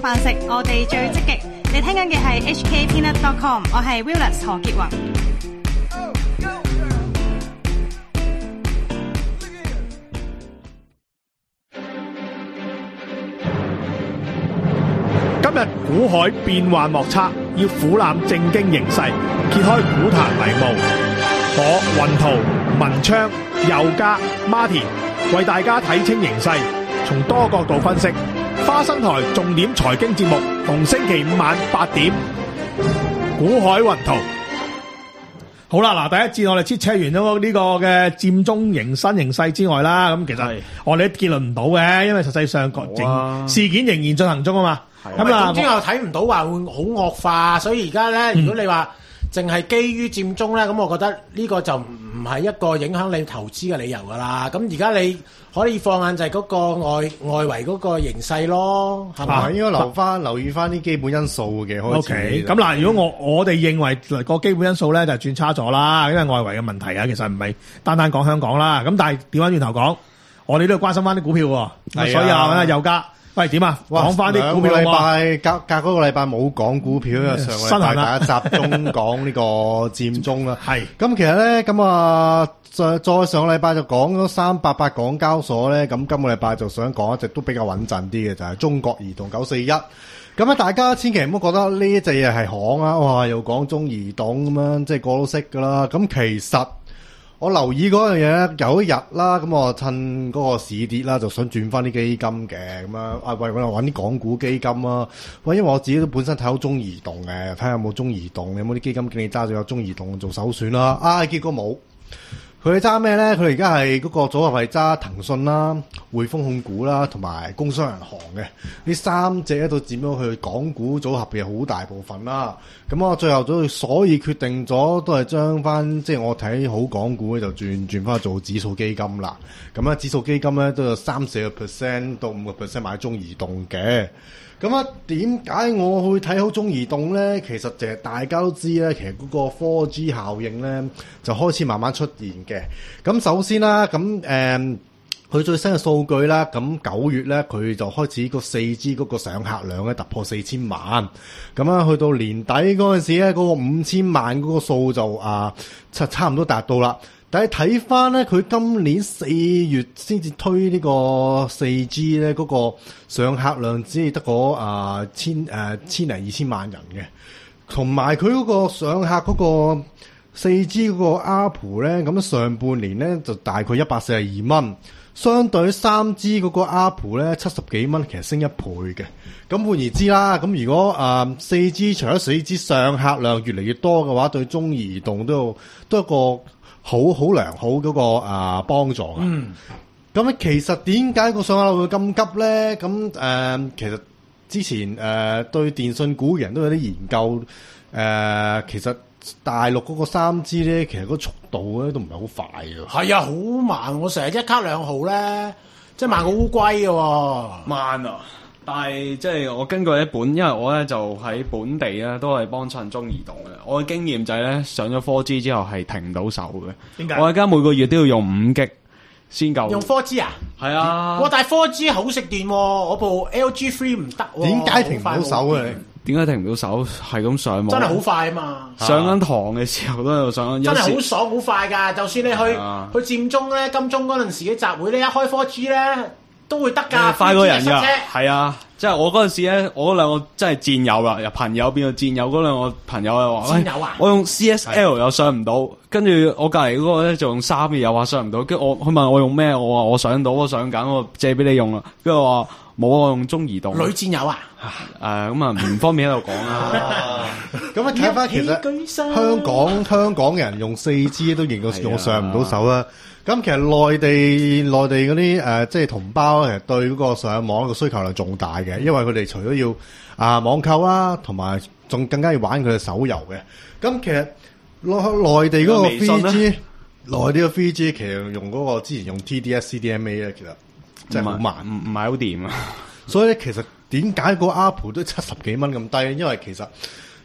飯食，我哋最積極。你聽緊嘅係 H K Peanut dot com， 我係 Willis 何潔雲。 今日股海變幻莫測，要俯瞰正經形勢，揭開股壇迷霧。我雲圖、文昌、佑嘉、Martin 為大家睇清形勢，從多角度分析。花生台重點財經節目，逢星期五晚八點，股海雲圖。好啦，嗱，第一節我哋切扯完咗呢個嘅佔中形新形勢之外啦，咁其實我哋都結論唔到嘅，因為實際上個整事件仍然進行中啊嘛。 咁啊，總之又睇唔到話會好惡化，所以而家咧，如果你話淨係基於佔中咧，咁我覺得呢個就唔係一個影響你投資嘅理由噶啦。咁而家你可以放眼就係嗰個外外圍嗰個形勢咯，係咪？ 啊、應該留翻留意翻啲基本因素嘅開始。 O K， 咁嗱，如果我我哋認為個基本因素咧就轉差咗啦，因為外圍嘅問題啊，其實唔係單單講香港啦。咁但係調翻轉頭講，我哋都要關心翻啲股票喎。所以啊，有家。喂，點啊？講翻啲股票禮拜隔隔嗰個禮拜冇講股票，因為上個禮拜大家集中講呢個佔中啦。係咁，其實咧咁啊，再再上個禮拜就講咗三八八港交所咧，咁今個禮拜就想講一隻都比較穩陣啲嘅，就係、是、中國移動九四一。咁咧，大家千祈唔好覺得呢一隻嘢係行啊！哇，又講中移動咁樣，即係個個都識噶啦。咁其實我留意嗰樣嘢，有一日啦，咁我趁嗰個市跌啦，就想轉翻啲基金嘅，咁啊，啊喂，我揾啲港股基金啊，喂，因為我自己都本身睇好中移動嘅，睇下有冇中移動，有冇啲基金經理揸住有中移動做首選啦，啊，結果冇。佢哋揸咩咧？佢哋而家係嗰個組合係揸騰訊啦、匯豐控股啦，同埋工商銀行嘅呢三隻咧，都佔咗佢港股組合嘅好大部分啦。咁我最後都所以決定咗，都係將翻即係我睇好港股咧，就轉轉翻做指數基金啦。咁啊，指數基金咧都有三四個 percent 到五個 percent 買中移動嘅。咁啊，點解我會睇好中移動咧？其實就係大家都知咧，其實嗰個 four G 效應咧就開始慢慢出現嘅。咁首先啦，咁誒，佢、嗯、最新嘅數據啦，咁九月咧佢就開始個四 G 嗰個上客量咧突破四千萬。咁啊，去到年底嗰陣時咧，嗰、嗰個五千萬嗰個數就啊，差差唔多達到啦。但係睇翻咧，佢今年四月先至推呢個四 G 咧，嗰個上客量只係得個啊千誒千零二千萬人嘅，同埋佢嗰個上客嗰個四 G 嗰個 A P P 咧，咁上半年咧就大概一百四十二蚊，相對三 G 嗰個 A P P 咧七十幾蚊，其實升一倍嘅。咁換言之啦，咁如果啊四 G 除咗四 G 上客量越嚟越多嘅話，對中移動都有都有一個好好良好嗰、那個啊幫助啊！嗯，咁其實點解個上客量會咁急咧？咁誒、呃，其實之前誒、呃、對電信股嘅人都有啲研究，誒、呃，其實大陸嗰個三 G 咧，其實個速度咧都唔係好快嘅。係啊，好慢！我成日一卡兩號咧，即係慢過烏龜嘅喎。 慢啊！但係即係我根據一本，因為我咧就喺本地咧都係幫襯中移動嘅。我嘅經驗就係咧上咗 four G 之後係停唔到手嘅。點解？我而家每個月都要用五 G 先夠。用 four G 啊？係啊。哇！但係 four G 好食電喎，我部 L G three 唔得喎。點解停唔到手啊？你點解停唔到手？係咁上網。真係好快啊嘛！上緊堂嘅時候都喺度上緊。真係好爽好快㗎！就算你去、啊、去佔中咧、金鐘嗰陣時嘅集會咧，一開 four G 咧。都會得㗎，快過人㗎，係啊！即係我嗰陣時咧，我嗰兩個真係戰友啦，由朋友變到戰友。嗰兩個朋友又話：，戰友啊！我用 C S L 又上唔到，跟住我隔離嗰個咧就用三嘅又話上唔到。跟住我佢問我用咩，我話我上到，我上緊，我借俾你用啦。跟住我話冇，我用中移動。女戰友啊！誒咁啊，唔方便喺度講啦。咁啊，睇翻其實香港香港人用四 G 都認到用上唔到手啦。咁其實內地內地嗰啲誒即係同胞其實對嗰個上網個需求量仲大嘅，因為佢哋除咗要啊網購啦，同埋仲更加要玩佢嘅手遊嘅。咁其實內內地嗰個 three G， 內地嘅 three G 其實用嗰個之前用 T D S C D M A 咧，其實真係好慢，唔唔係好掂啊。所以其實點解個 A P P 都七十幾蚊咁低？因為其實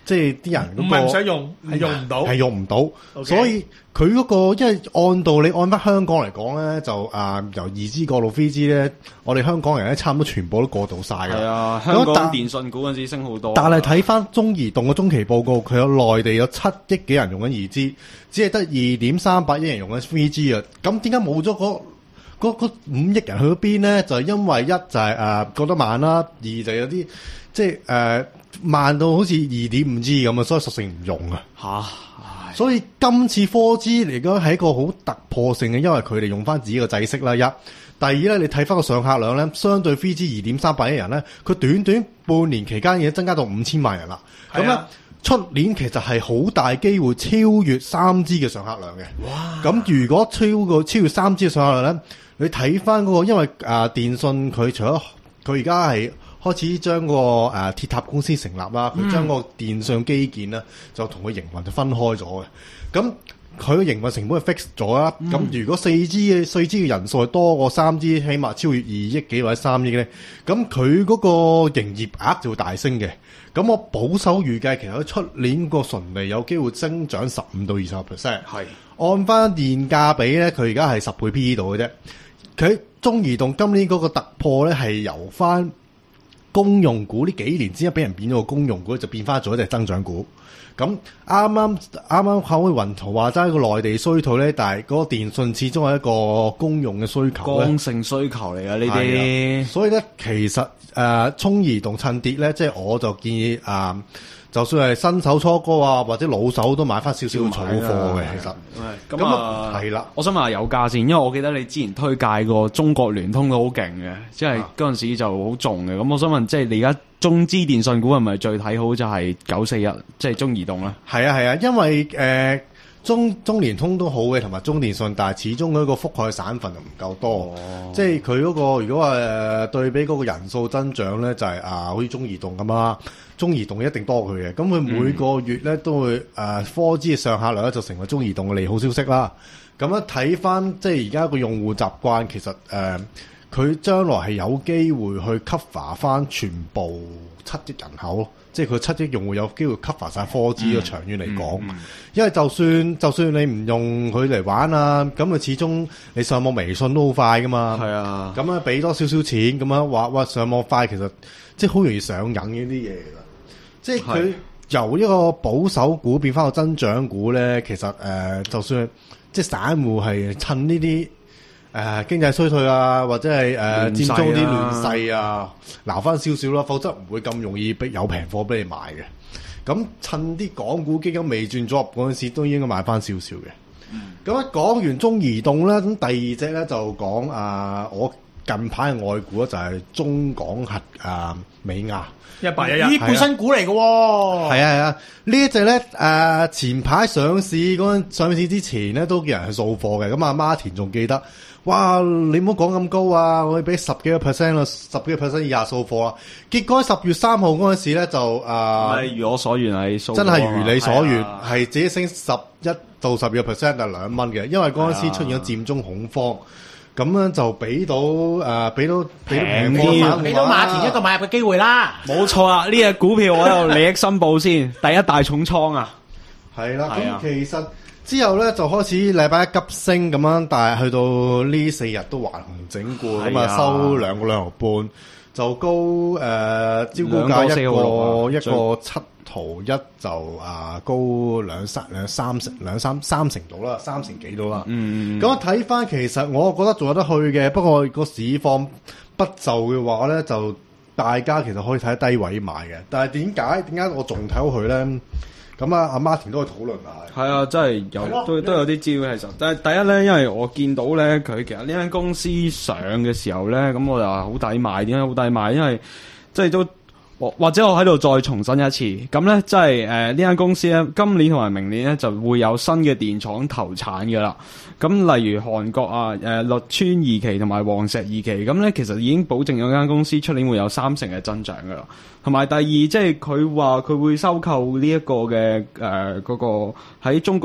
即係啲人嗰、 唔個係唔使用，係用唔到。 係用唔到 OK 所以佢嗰、個因為按道理按翻香港嚟講咧，就啊、由二 G 過到 三 G 咧，我哋香港人咧差唔多全部都過到晒㗎。 係啊， 咁香港但電信股嗰陣時升好多。 但係睇翻中移動嘅中期報告，佢有內地有七億幾人用緊二 G，只係得二點三八億人用緊三 G 啊。咁點解冇咗嗰嗰嗰五億人去咗邊咧？就係因為一就係、誒、覺得慢啦，二就有啲即係誒、呃、慢到好似二點五 G 咁啊，所以索性唔用啊。 吓， 所以今次 四 G 嚟講係一個好突破性嘅，因為佢哋用翻自己嘅制式啦。一第二咧，你睇翻個上客量咧，相對 三 G 二點三八億人咧，佢短短半年期間已經增加到五千萬人啦。咁咧、 啊， 出年其實係好大機會超越三 G 嘅上客量嘅。哇！咁如果超過超越三 G 嘅上客量咧，你睇翻嗰個，因為啊、呃、電信佢除咗佢而家係開始將個誒、呃、鐵塔公司成立啦，佢將個電信基建咧就同佢營運就分開咗嘅。咁佢嘅營運成本係 fix 咗啦。咁、嗯、如果四 G 嘅四 G 嘅人數係多過三 G，起碼超越二億幾或者三億咧，咁佢嗰個營業額就會大升嘅。咁我保守預計，其實佢出年個純利有機會增長十五到二十個 percent。係按翻現價比咧，佢而家係十倍 P E 度嘅啫。佢中移動今年嗰個突破咧，係由翻公用股呢幾年之間俾人變咗個公用股，就變翻咗一隻增長股。咁啱啱啱啱考開雲圖話齋個內地衰退咧，但係嗰個電信始終係一個公用嘅需求咧， 剛性需求嚟㗎呢啲。 所以咧，其實誒中移動趁跌咧，即係我就建議啊。呃就算係新手初哥啊，或者老手都買翻少少儲貨嘅，其實。 咁啊， 係啦。 我想問下有價先，因為我記得你之前推介過中國聯通都好勁嘅，即係嗰陣時就好重嘅。咁我想問，即係你而家中資電信股係咪最睇好就係九四一，即係中移動咧？係啊係啊，因為誒。呃中中聯通都好嘅，同埋中電信，但係始終嗰個覆蓋省份就唔夠多，哦、即係佢嗰個如果話誒、呃、對比嗰個人數增長咧，就係、是、啊，好似中移動咁啦，中移動一定多佢嘅，咁佢每個月咧都會誒 四 G 嘅上客量咧就成為中移動嘅利好消息啦。咁樣睇翻即係而家個用戶習慣，其實誒佢、呃、將來係有機會去 cover 翻全部七億人口咯。即係佢七億用戶有機會 cover 晒 四 G 嘅長遠嚟講，嗯嗯嗯、因為就算就算你唔用佢嚟玩啊，咁佢始終你上網微信都好快噶嘛。係啊，咁啊俾多少少錢咁樣話哇上網快，其實即係好容易上癮嘅啲嘢㗎。即係佢由一個保守股變翻個增長股咧，其實誒、呃、就算即係散戶係趁呢啲。誒、呃、經濟衰退啊，或者係誒、呃、佔中啲亂勢啊，撈翻少少啦，否則唔會咁容易俾有平貨俾你買嘅。咁趁啲港股基金未轉咗入嗰陣時，都應該買翻少少嘅。咁一講完中移動咧，咁第二隻咧就講啊，我近排嘅外股咧就係中港核啊美亞一八一一， 呢本身股嚟嘅喎。 係啊係啊，呢一隻咧誒前排上市嗰陣上市之前咧都叫人去掃貨嘅，咁阿媽田仲記得。哇！你唔好講咁高啊！我要俾十幾個 percent 啦，十幾個 percent 以下掃貨啦。結果喺十月三號嗰陣時咧，就誒， 呃、如我所願係掃貨， 真係如你所願，係、啊、自己升十一到十二個 percent 就兩蚊嘅。因為嗰陣時出現咗佔中恐慌，咁樣就俾到誒，俾到俾到平貨， 俾到馬田一個買入嘅機會啦。 冇錯啦，呢隻股票我有利益申報先，第一大重倉啊， 係啦。咁其實。之後咧就開始禮拜一急升咁樣，但係去到呢四日都橫行整固，咁啊收兩個兩毫半，就高誒、呃、招高價一個一個七毫一就啊高兩三兩三成兩三三成度啦，三成幾度啦。嗯，咁睇翻其實我覺得仲有得去嘅，不過個市況不就嘅話咧，就大家其實可以睇低位買嘅。但係點解點解我仲睇好佢咧？咁啊，阿 Martin 都可以討論下。係啊，真係有的都都有啲招其實。但係第一咧，因為我見到咧，佢其實呢間公司上嘅時候咧，咁我就話好抵買。點解好抵買？因為即係都或者我喺度再重申一次，咁咧即係誒呢間公司咧，今年同埋明年咧就會有新嘅電廠投產嘅啦。咁例如韓國啊，誒、呃、綠川二期同埋黃石二期，咁咧其實已經保證咗間公司出年會有三成嘅增長噶啦。同埋第二，即係佢話佢會收購呢一個嘅誒嗰個喺中港核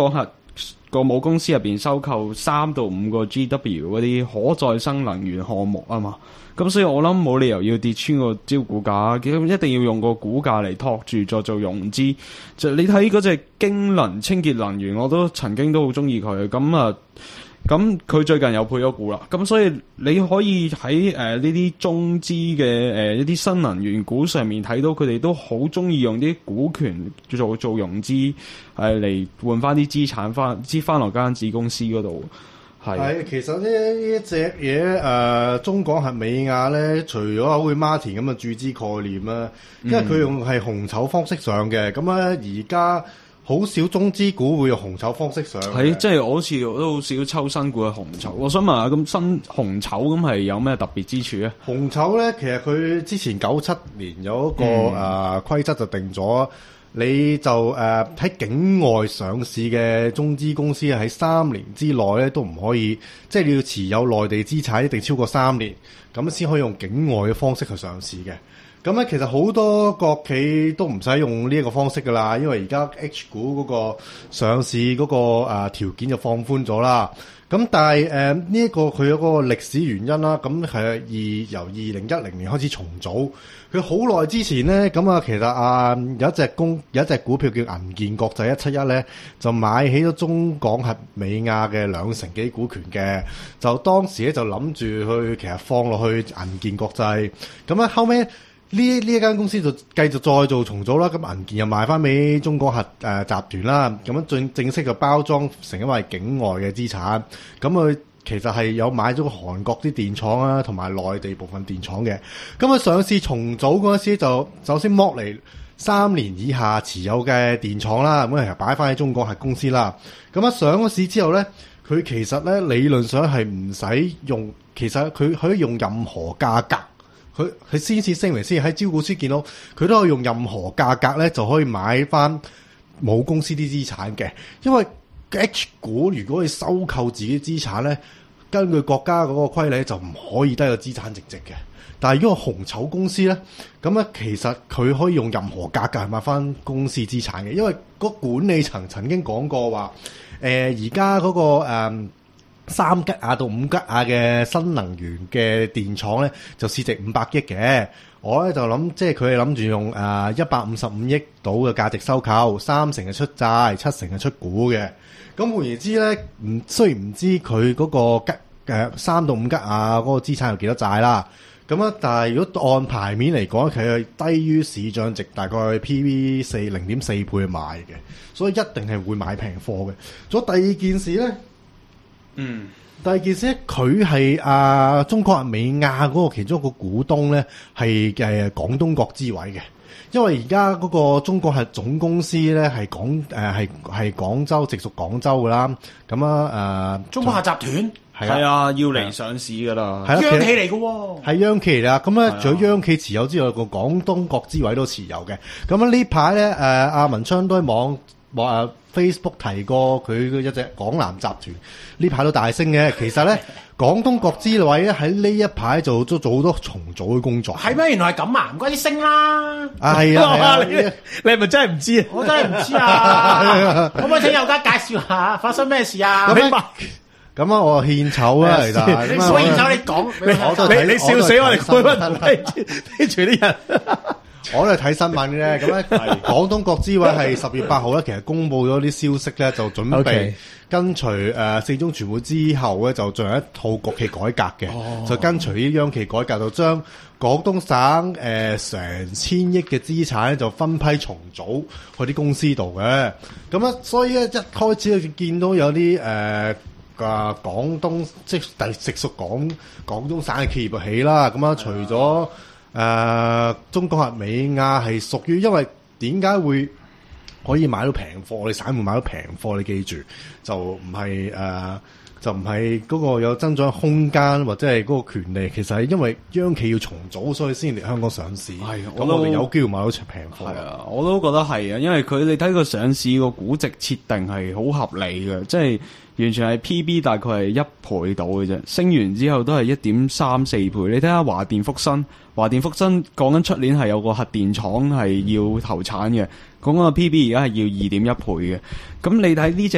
個母公司入邊收購三到五個 G W 嗰啲可再生能源項目啊嘛。咁所以我諗冇理由要跌穿個招股價，一定要用個股價嚟托住再做融資。就你睇嗰隻京能清潔能源，我都曾經都好中意佢。咁啊，咁佢最近又配咗股啦。咁所以你可以喺誒呢啲中資嘅誒一啲新能源股上面睇到佢哋都好中意用啲股權做做融資，係嚟換翻啲資產翻資翻落間子公司嗰度。 係，其實呢呢一隻嘢誒，中港核美亞咧，除咗好似孖田咁嘅注資概念啦，因為佢用係紅籌方式上嘅，咁咧而家好少中資股會用紅籌方式上。 係，即係我好似都好少抽新股嘅紅籌。我想問下，咁新紅籌咁係有咩特別之處咧？ 紅籌咧，其實佢之前九七年有一個誒、嗯呃、規則就定咗。你就誒喺、呃、境外上市嘅中資公司喺三年之內咧都唔可以，即係你要持有內地資產一定超過三年，咁先可以用境外嘅方式去上市嘅。咁咧其實好多國企都唔使用呢一個方式噶啦，因為而家 H 股嗰個上市嗰、嗰個誒、呃、條件就放寬咗啦。咁但係誒呢一個佢有個歷史原因啦，咁係二由二零一零年開始重組。佢好耐之前咧，咁啊其實啊有一隻公有一隻股票叫銀建國際一七一咧，就買起咗中港核美亞嘅兩成幾股權嘅，就當時咧就諗住去其實放落去銀建國際，咁咧後尾呢呢一間公司就繼續再做重組啦，咁銀建又賣翻俾中港核誒、呃、集團啦，咁樣正正式嘅包裝成因為境外嘅資產，咁佢。其實係有買咗個韓國啲電廠啊，同埋內地部分電廠嘅。咁佢上市重組嗰陣時就首先剝離三年以下持有嘅電廠啦，咁其實擺翻喺中國核公司啦。咁一上咗市之後咧，佢其實咧理論上係唔使用，其實佢可以用任何價格，佢佢先至聲明先喺招股書見到，佢都可以用任何價格咧就可以買翻母公司啲資產嘅，因為 H 股如果你收購自己資產咧，根據國家嗰個規例就唔可以低過資產淨值嘅。但係如果紅籌公司咧，咁咧其實佢可以用任何價格買翻公司資產嘅，因為個管理層曾經講過話，誒而家嗰個誒、呃、三吉亞到五吉亞嘅新能源嘅電廠咧，就市值五百億嘅。我咧就諗，即係佢係諗住用誒一百五十五億到嘅價值收購，三成係出債，七成係出股嘅。咁換言之咧，唔雖然唔知佢嗰個吉誒三到五吉亞嗰個資產有幾多債啦，咁啊，但係如果按牌面嚟講，佢係低於市漲值大概 P B 四零點四倍去買嘅，所以一定係會買平貨嘅。咗第二件事咧，嗯。第二件事咧，佢係啊中國核美亞嗰個其中一個股東咧，係誒廣東國資委嘅。因為而家嗰個中國核總公司咧係廣誒係係廣州直屬廣州噶啦。咁啊誒， 中國核集團係啊，要嚟上市噶啦， 係央企嚟嘅喎， 係央企嚟啦。咁咧，除咗央企持有之外，個廣東國資委都持有嘅。咁啊呢排咧誒阿文昌都喺網網誒 Facebook 提過佢嘅一隻廣南集團，呢排都大升嘅。其實咧，廣東國資委咧喺呢一排做都做好多重組嘅工作。 係咩？原來係咁啊！唔該啲升啦。 啊係啊，係啊你你係咪真係唔知啊？ 我真係唔知啊！可唔可以請有家介紹下發生咩事啊？ 咁啊，咁啊，我獻醜啦，其實。 你所以獻醜，你講， 你你笑死我哋佢乜睇睇住啲人。 我都係睇新聞嘅啫，咁咧廣東國資委係十月八號咧，其實公布咗啲消息咧，就準備 Okay. 跟隨誒、呃、四中全會之後咧，就進行一套國企改革嘅，oh. 就跟隨啲央企改革，就將廣東省誒成、呃、千億嘅資產咧，就分批重組去啲公司度嘅。咁咧，所以咧一開始就見到有啲誒啊廣東即係直屬廣廣東省嘅企業起啦。咁啊，除咗誒、呃，中國核美亞係屬於，因為點解會可以買到平貨？我哋散戶買到平貨，你記住，就唔係誒，就唔係嗰個有增長空間或者係嗰個權利，其實係因為央企要重組，所以先嚟香港上市。係，咁我哋有機會買到出平貨。係啊， 我都覺得係啊，因為佢你睇個上市個估值設定係好合理嘅，即係完全係 P B 大概係一倍到嘅啫，升完之後都係一點三四倍。你睇下華電福新。華電福新講緊出年係有個核電廠係要投產嘅，講緊個 P B 而家係要二點一倍嘅。咁你睇呢隻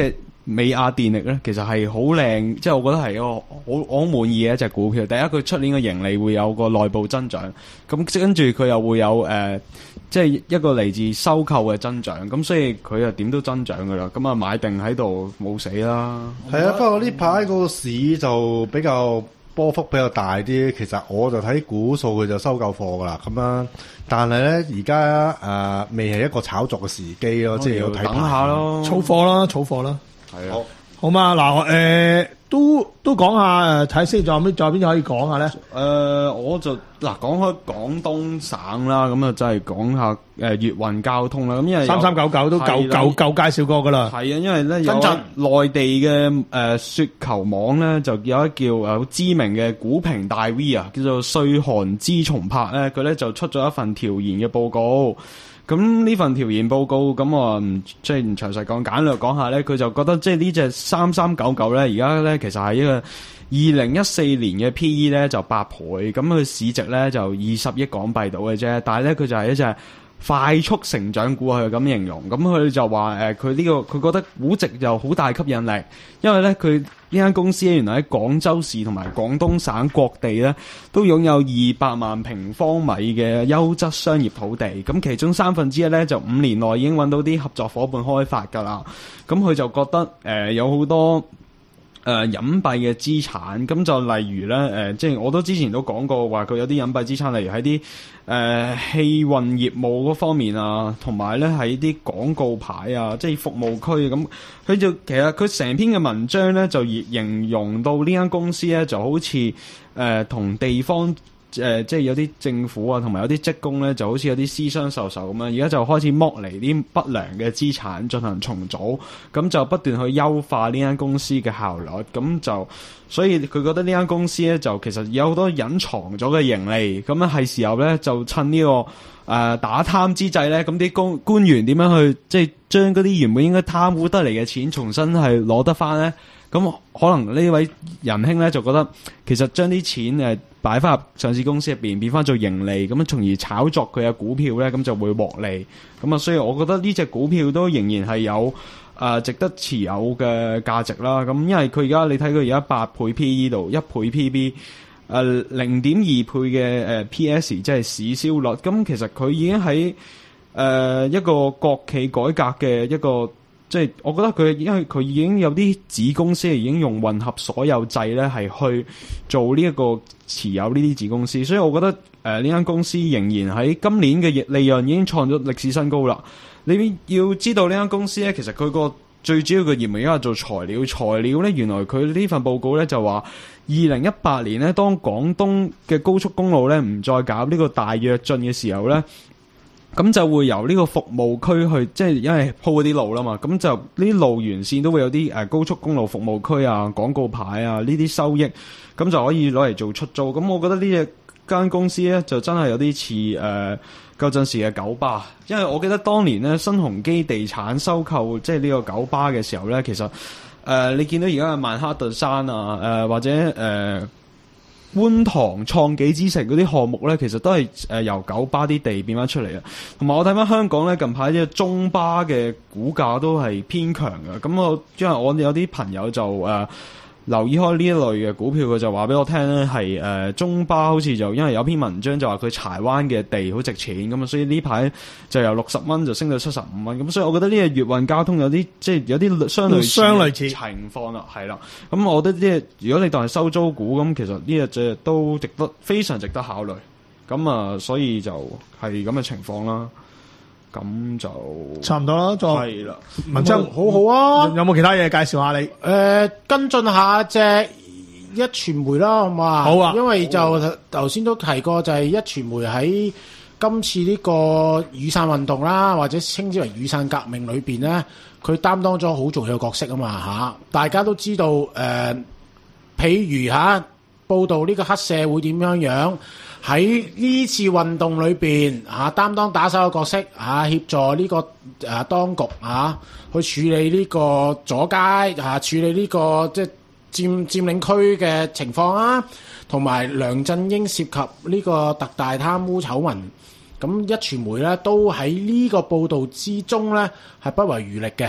美亞電力咧，其實係好靚，即係我覺得係一個好我好滿意嘅一隻股票。第一，佢出年嘅盈利會有個內部增長，咁跟住佢又會有誒、呃，即係一個嚟自收購嘅增長，咁所以佢又點都增長噶啦。咁啊買定喺度冇死啦。 係啊，不過呢排個市就比較波幅比較大啲。其實我就睇股數佢就收夠貨噶啦，咁樣。但係咧而家誒未係一個炒作嘅時機咯，即係要睇等下咯， 儲貨啦，儲貨啦。 係啊。 好嘛，嗱，誒，都都講下誒，睇先，仲有咩，仲有邊啲可以講下咧？ 誒、呃，我就嗱講開廣東省啦，咁啊，就係講下誒粵運交通啦。咁因為三三九九都夠夠夠介紹過噶啦。 係啊，因為咧有內地嘅誒、呃、雪球網咧，就有一叫誒好知名嘅股評大 V 啊，叫做歲寒資松柏咧，佢咧就出咗一份調研嘅報告。咁呢份調研報告，咁我唔即係唔詳細講，簡略講下咧，佢就覺得即係呢隻三三九九咧，而家咧其實係一個二零一四年嘅 P E 咧就八倍，咁佢市值咧就二十億港幣到嘅啫，但係咧佢就係一隻快速成長股，佢咁形容。咁佢就話誒，佢呢個佢覺得估值又好大吸引力，因為咧佢呢間公司咧原來喺廣州市同埋廣東省各地咧都擁有二百萬平方米嘅優質商業土地，咁其中三分之一咧就五年內已經揾到啲合作伙伴開發㗎啦。咁佢就覺得誒、呃、有好多誒隱蔽嘅資產，咁就例如咧誒、呃，即係我都之前都講過話佢有啲隱蔽資產，例如喺啲誒氣運業務嗰方面啊，同埋咧喺啲廣告牌啊，即係服務區咁。佢就其實佢成篇嘅文章咧就形容到呢間公司咧就好似誒同地方。誒、呃，即係有啲政府啊，同埋有啲職工咧，就好似有啲私相授受咁樣。而家就開始剝離啲不良嘅資產，進行重組，咁就不斷去優化呢間公司嘅效率。咁就所以佢覺得呢間公司咧，就其實有好多隱藏咗嘅盈利。咁咧係時候咧，就趁呢、這個誒、呃、打貪之際咧，咁啲公官員點樣去即係將嗰啲原本應該貪污得嚟嘅錢，重新係攞得翻咧？咁可能呢位仁兄咧就覺得，其實將啲錢誒擺翻入上市公司入邊，變翻做盈利，咁樣從而炒作佢嘅股票咧，咁就會獲利。咁啊，所以我覺得呢隻股票都仍然係有誒、呃、值得持有嘅價值啦。咁因為佢而家你睇佢而家八倍 P E 度，一倍 P B， 誒零點二倍嘅誒 P S， 即係市銷率。咁其實佢已經喺誒、呃、一個國企改革嘅一個。即係我覺得佢，因為佢已經有啲子公司已經用混合所有制咧，係去做呢一個持有呢啲子公司，所以我覺得誒呢間公司仍然喺今年嘅利潤已經創咗歷史新高啦。你要知道呢間公司咧，其實佢個最主要嘅業務而家係做材料，材料咧原來佢呢份報告咧就話，二零一八年咧當廣東嘅高速公路咧唔再搞呢個大躍進嘅時候咧。咁就會由呢個服務區去，即係因為鋪嗰啲路啦嘛，咁就呢啲路沿線都會有啲誒高速公路服務區啊、廣告牌啊呢啲收益，咁就可以攞嚟做出租。咁我覺得呢隻間公司咧就真係有啲似誒舊陣時嘅九巴，因為我記得當年咧新鴻基地產收購即係呢個九巴嘅時候咧，其實誒、呃、你見到而家嘅曼哈頓山啊，誒、呃、或者誒。呃觀塘創紀之城嗰啲項目咧，其實都係誒由九巴啲地變翻出嚟啊。同埋我睇翻香港咧，近排啲中巴嘅股價都係偏強嘅。咁我因為我有啲朋友就誒、呃、留意開呢一類嘅股票，佢就話俾我聽咧，係誒、呃、中巴好似就因為有篇文章就話佢柴灣嘅地好值錢咁啊，所以呢排就由六十蚊就升到七十五蚊咁，所以我覺得呢個粵運交通有啲即係有啲相類相類似情況啦，係啦。咁我覺得呢，如果你當係收租股咁，其實呢隻隻都值得非常值得考慮。咁啊，所以就係咁嘅情況啦。咁就差唔多啦，再係啦， 文章好好啊！ 有冇其他嘢介紹下你？ 誒、呃，跟進下隻一傳媒啦，好嘛？ 好啊， 因為就頭先都提過，就係一傳媒喺今次呢個雨傘運動啦，或者稱之為雨傘革命裏邊咧，佢擔當咗好重要嘅角色啊嘛嚇！大家都知道誒、呃，譬如嚇、啊、報導呢個黑社會點樣樣。喺呢次運動裏邊嚇擔當打手嘅角色嚇、啊，協助呢、這個誒、啊、當局嚇、啊、去處理呢個阻街嚇、啊，處理呢、這個即係佔佔領區嘅情況啊，同埋梁振英涉及呢個特大貪污醜聞，咁一傳媒咧都喺呢個報導之中咧係不遺餘力嘅。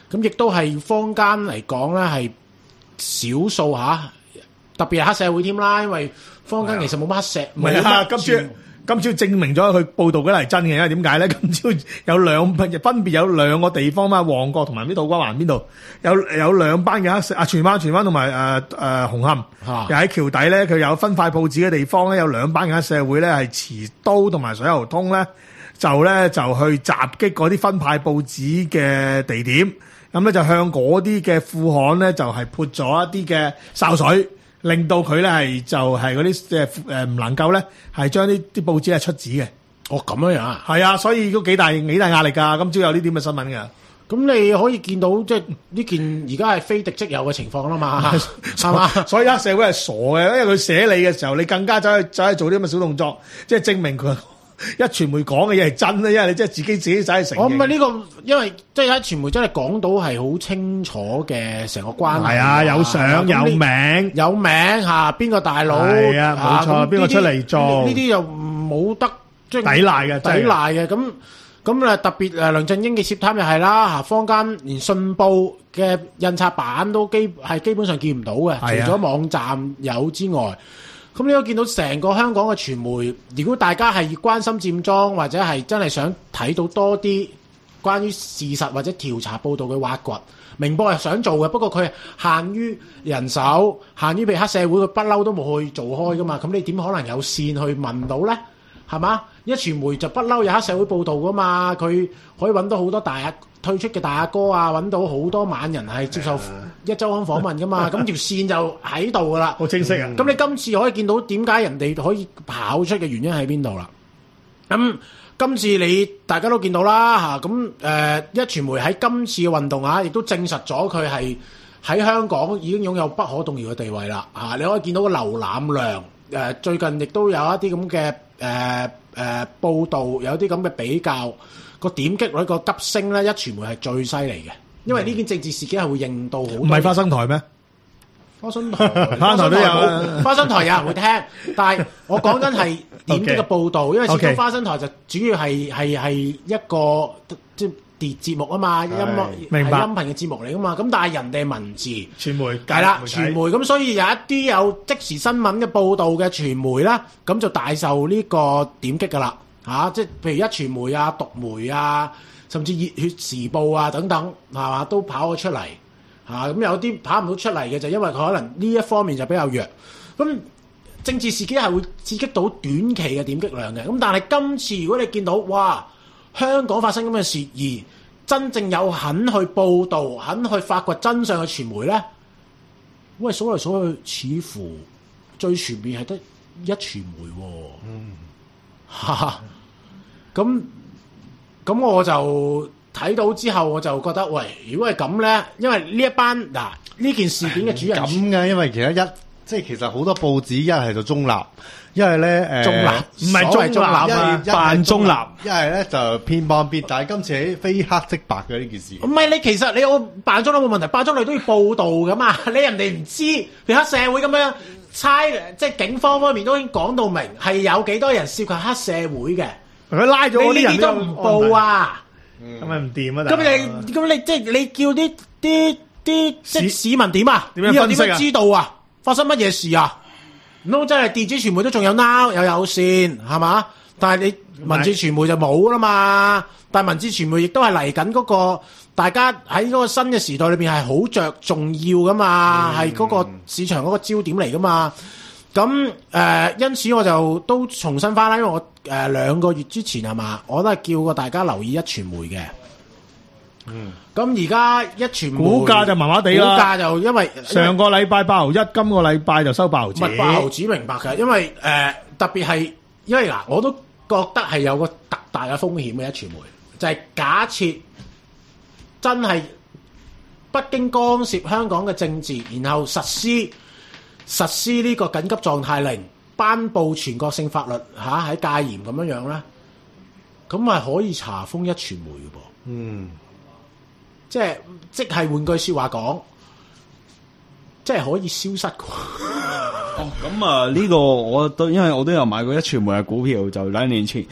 咁亦都係坊間嚟講咧係少數嚇，特別係黑社會添啦，因為坊間其實冇乜黑社， 唔係啊，今朝今朝證明咗佢報道嗰啲係真嘅，因為點解咧？今朝有兩分別有兩個地方嘛，旺角同埋啲土瓜灣邊度有有兩班嘅黑社啊，荃灣荃灣同埋誒誒紅磡，又喺橋底咧，佢有分塊報紙嘅地方咧，有兩班嘅黑社會咧係持刀同埋水喉通咧，就咧就去襲擊嗰啲分派報紙嘅地點，咁咧就向嗰啲嘅副刊咧就係潑咗一啲嘅潲水。令到佢咧係就係嗰啲即係誒唔能夠咧係將啲啲報紙係出紙嘅。 哦，咁樣樣啊？ 係啊，所以都幾大幾大壓力㗎。今朝有呢啲咁嘅新聞㗎。 咁你可以見到即係呢件而家係非敵即有嘅情況啦嘛，係嘛？ 所以黑社會係傻嘅，因為佢寫你嘅時候，你更加走去走去做啲咁嘅小動作，即係證明佢。一傳媒講嘅嘢係真咧，因為你即係自己自己走去承認。 我唔係呢個，因為即係一傳媒真係講到係好清楚嘅成個關係。 係啊，有相有名， 有名嚇，邊個大佬？ 係啊，冇錯，邊個出嚟做？ 呢啲又冇得即係抵賴嘅， 抵賴嘅。咁咁誒特別誒梁振英嘅涉貪又係啦嚇，坊間連信報嘅印刷版都基係基本上見唔到嘅，除咗網站有之外。咁你都見到成個香港嘅傳媒，如果大家係關心佔中，或者係真係想睇到多啲關於事實或者調查報導嘅挖掘，明報係想做嘅，不過佢係限於人手，限於被黑社會，佢不嬲都冇去做開噶嘛。咁你點可能有線去問到咧？係嘛？一傳媒就不嬲有黑社會報導噶嘛，佢可以揾到好多大退出嘅大阿哥啊，揾到好多猛人係接受一週刊訪問噶嘛，咁條線就喺度噶啦， 好清晰啊！ 咁、嗯、你今次可以見到點解人哋可以跑出嘅原因喺邊度啦？咁、嗯、今次你大家都見到啦嚇，咁、啊、誒一傳媒喺今次嘅運動啊，亦都證實咗佢係喺香港已經擁有不可動搖嘅地位啦嚇、啊。你可以見到個瀏覽量誒、啊，最近亦都有一啲咁嘅誒誒報導，有啲咁嘅比較。個點擊率個急升咧，一傳媒係最犀利嘅，因為呢件政治事件係會認到好多。唔係花生台咩？ 花生台， 花生台都有， 花生台有人會聽，但係我講緊係點擊嘅報導， okay. 因為始終花生台就主要係係係一個即係電節目啊嘛，音樂係音頻嘅節目嚟噶嘛，咁但係人哋文字傳媒係啦，傳媒咁，所以有一啲有即時新聞嘅報導嘅傳媒啦，咁就大受呢個點擊噶啦。嚇、啊！即係譬如一傳媒啊、獨媒啊，甚至熱血時報啊等等，係嘛都跑咗出嚟嚇。咁、啊、有啲跑唔到出嚟嘅，就因為佢可能呢一方面就比較弱。咁政治事件係會刺激到短期嘅點擊量嘅。咁但係今次如果你見到哇，香港發生咁嘅事，而真正有肯去報導、肯去發掘真相嘅傳媒咧，喂，數嚟數去，似乎最全面係得一傳媒喎、哦。嗯。哈哈。咁咁我就睇到之後，我就覺得，喂，如果係咁咧，因為呢一班嗱呢件事件嘅主人咁嘅，因為其實一即係其實好多報紙一係就中立，一係咧誒中立，唔係中立， 中立啊， 扮中立，一係咧就偏幫邊。但係今次係非黑即白嘅呢件事。 唔係你其實你我扮中立冇問題，扮中立都要報導噶嘛。你人哋唔知，譬如黑社會咁樣。差即係警方方面都已經講到明係有幾多人涉及黑社會嘅， 佢拉咗嗰啲人都唔報啊， 咁咪唔掂啊！ 咁你咁你即係你叫啲啲啲即係市民點啊？ 點樣分析啊？ 點樣知道啊？發生乜嘢事啊？唔通真係電子傳媒都仲有 Now 又有線係嘛？但係你文字傳媒就冇啦嘛。但係文字傳媒亦都係嚟緊嗰個。大家喺嗰個新嘅時代裏邊係好着重要噶嘛，係、嗯、嗰個市場嗰個焦點嚟噶嘛。咁誒、呃，因此我就都重新翻啦，因為我誒兩、呃、個月之前係嘛，我都係叫過大家留意一傳媒嘅。嗯。咁而家一傳媒股價就麻麻地啦。 股價就因為上個禮拜八毫一，今個禮拜就收八毫子。 八毫子明白嘅，因為誒、呃、特別係因為嗱，我都覺得係有個特大嘅風險嘅一傳媒，就係、是、假設。真係北京干涉香港嘅政治，然後實施實施呢個緊急狀態令，頒布全國性法律嚇喺戒嚴咁樣樣咧，咁係可以查封一傳媒嘅噃。嗯，即係即係換句説話講，即係可以消失嘅。 哦，咁啊呢個我都因為我都有買過一傳媒嘅股票，就兩年前。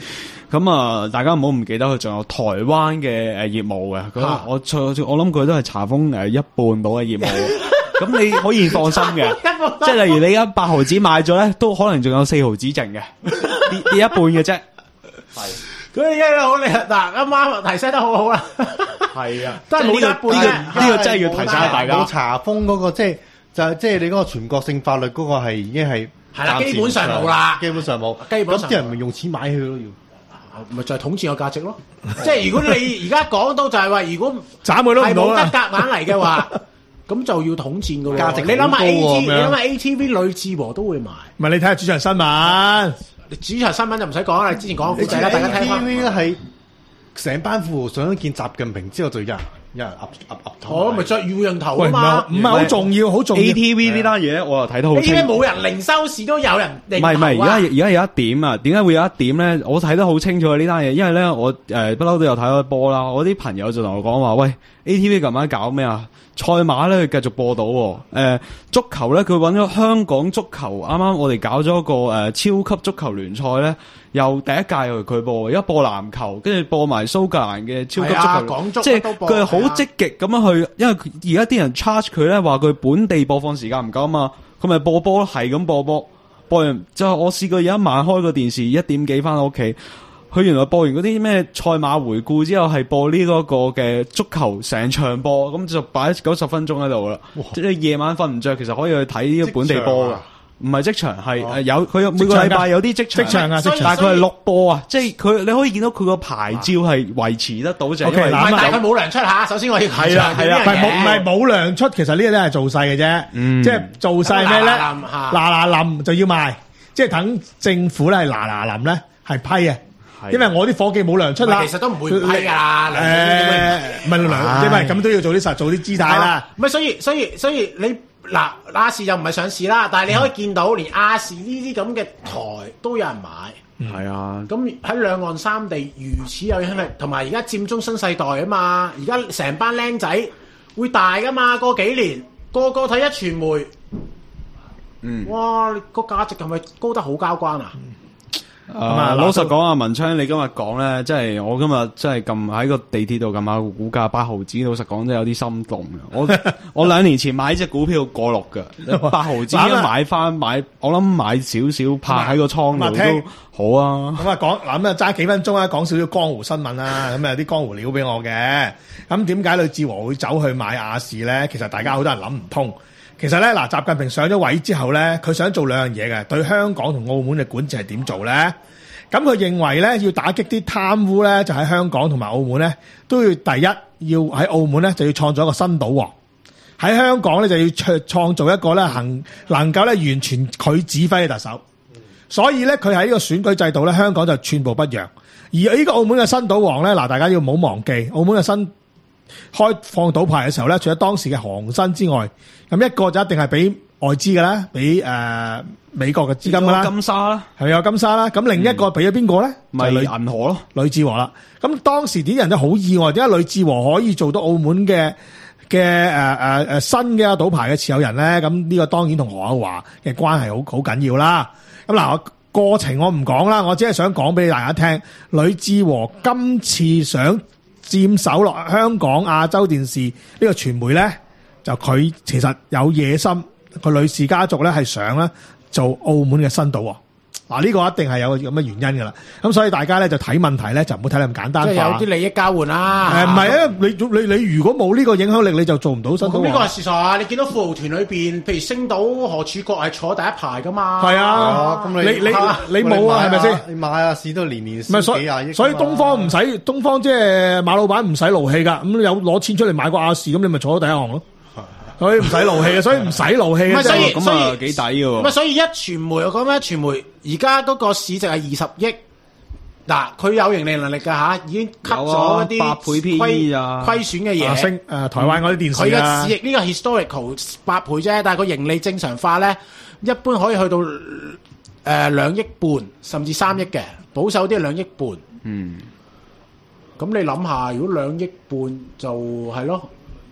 咁啊，大家唔好唔記得佢仲有台灣嘅誒業務嘅。 啊我我我諗佢都係茶豐誒一半到嘅業務。咁你可以放心嘅，即係例如你而家八毫子賣咗咧，都可能仲有四毫子剩嘅，跌跌一半嘅啫。係， 佢而家好你嗱，啱啱提醒得好好啦。 係啊， 都係冇一半呢個呢個真係要提醒下大家。 冇查封嗰個即係就係即係你嗰個全國性法律嗰個係已經係係啦，基本上冇啦， 基本上冇。 基本上咁啲人咪用錢買佢咯，要咪就係統戰個價值咯。即係如果你而家講到就係話，如果斬佢都係冇得唔到啦。 夾硬嚟嘅話，咁就要統戰噶咯。 價值你諗下好高 A 喎 T，你咁樣諗下 A T V 呂志和都會賣。 唔係你睇下主場新聞， 你主場新聞就唔使講啦，你之前講古仔啦，大家聽翻。 T V 咧係成班富豪上咗見習近平之後就有人有人噏噏噏頭。 我咪着要人頭喂唔啊嘛係。唔係好重要，好重要。 A T V 呢單嘢我又睇得好 A T 清 V 楚。 冇人零收視都有人認唔係唔係， 頭啊而家而家有一點啊，點解會有一點咧？我睇得好清楚呢單嘢，因為咧我誒不嬲都有睇開波啦。我啲朋友就同我講話，喂 A T V 近排搞咩啊？賽馬咧佢繼續播到、哦，誒、呃、足球咧佢揾咗香港足球，啱啱我哋搞咗個誒、呃、超級足球聯賽咧，又第一屆由佢播，而家播籃球，跟住播埋蘇格蘭嘅超級係啊足球， 港足即係都播佢係好係啊積極咁樣去，因為而家啲人 charge 佢咧話佢本地播放時間唔夠啊嘛，佢咪播波咯，係咁播波，播完之後我試過有一晚開個電視一點幾翻到屋企。佢原來播完嗰啲咩賽馬回顧之後，係播呢嗰個嘅足球成場播，咁就擺九十分鐘喺度啦。即係夜晚瞓唔着，其實可以去睇呢個本地波噶，唔係即場係誒有佢有每個禮拜有啲即場即場啊，即場。 但係佢係錄播啊，即係佢你可以見到佢個牌照係維持得到，就係因 OK， 為唔係， 嗱但係佢冇糧出下。首先我要係啦係啦唔係冇唔係冇糧出，其實呢啲都係做勢嘅啫。 嗯即係做勢咩咧？ 嗱嗱臨嚇嗱嗱臨就要賣，即係等政府咧係嗱嗱臨咧係批嘅。 係因為我啲伙計冇糧出啦， 其實都唔會唔批㗎啦。 誒唔係糧，因為咁都要做啲實做啲姿態啦。 唔係，所以所以所以你嗱亞視就唔係上市啦，但係你可以見到連亞視呢啲咁嘅台都有人買。 係啊， 咁喺兩岸三地如此有影響力，同埋而家佔中新世代啊嘛，而家成班僆仔會大噶嘛，過幾年個個睇一傳媒， 嗯， 哇，個價值係咪高得好交關啊？ 啊，老實講啊，文昌，你今日講咧，即係我今日真係撳喺個地鐵度撳下個股價八毫子，老實講真係有啲心動嘅。我我兩年前買隻股票過六嘅，八毫子而家買翻買，我諗買少少拍喺個倉度都好啊。 咁啊講嗱咁啊揸幾分鐘啊，講少少江湖新聞啦。咁啊有啲江湖料俾我嘅。咁點解呂志和會走去買亞視咧？其實大家好多人諗唔通。其實咧嗱，習近平上咗位之後咧，佢想做兩樣嘢嘅，對香港同澳門嘅管治係點做咧？咁佢認為咧，要打擊啲貪污咧，就喺香港同埋澳門咧，都要第一要喺澳門咧就要創造一個新賭王，喺香港咧就要創創造一個咧行能夠咧完全佢指揮嘅特首。所以咧，佢喺呢個選舉制度咧，香港就寸步不讓。而呢個澳門嘅新賭王咧，嗱大家要唔好忘記，澳門嘅新開放賭牌嘅時候咧，除咗當時嘅航新之外，咁一個就一定係俾外資嘅啦，俾誒、呃、美國嘅資金㗎啦， 金沙啦， 係咪有金沙啦？咁另一個俾咗邊個咧？ 咪就係銀河咯， 呂志和啦。咁當時啲人都好意外，點解呂志和可以做到澳門嘅嘅誒誒誒新嘅賭牌嘅持有人咧？咁呢個當然同何厚華嘅關係好好緊要啦。咁嗱，我過程我唔講啦，我只係想講俾大家聽，呂志和今次想佔手落香港亞洲電視呢個傳媒咧，就佢其實有野心，個呂氏家族咧係想咧做澳門嘅新賭王。嗱，呢個一定係有咁嘅原因㗎啦。咁所以大家咧就睇問題咧就唔好睇得咁簡單化。 即係有啲利益交換啦。 誒唔係啊，你你你如果冇呢個影響力，你就做唔到新賭咁呢個係王。 事實啊！你見到富豪團裏邊，譬如星島何柱國係坐第一排噶嘛？ 係啊， 咁你你你冇啊，係咪先？ 你買亞視都年年唔係所以幾廿億㗎嘛， 所以東方唔使東方即係馬老闆唔使勞氣㗎，咁有攞錢出嚟買個亞視，咁你咪坐咗第一行咯。所以唔使勞氣嘅，所以唔使勞氣嘅。 唔係所以咁啊幾抵嘅喎。 咁啊，所以一傳媒我講咩？傳媒而家嗰個市值係二十億，嗱，佢有盈利能力㗎吓，已經 cut 咗一啲八倍 P E 咋虧損嘅嘢。 啊升誒台灣嗰啲電佢視啊嘅市盈呢個 historical 八倍啫，但係個盈利正常化咧，一般可以去到誒兩億半甚至三億嘅，保守啲係兩億半。 嗯， 咁你諗下，如果兩億半就係咯。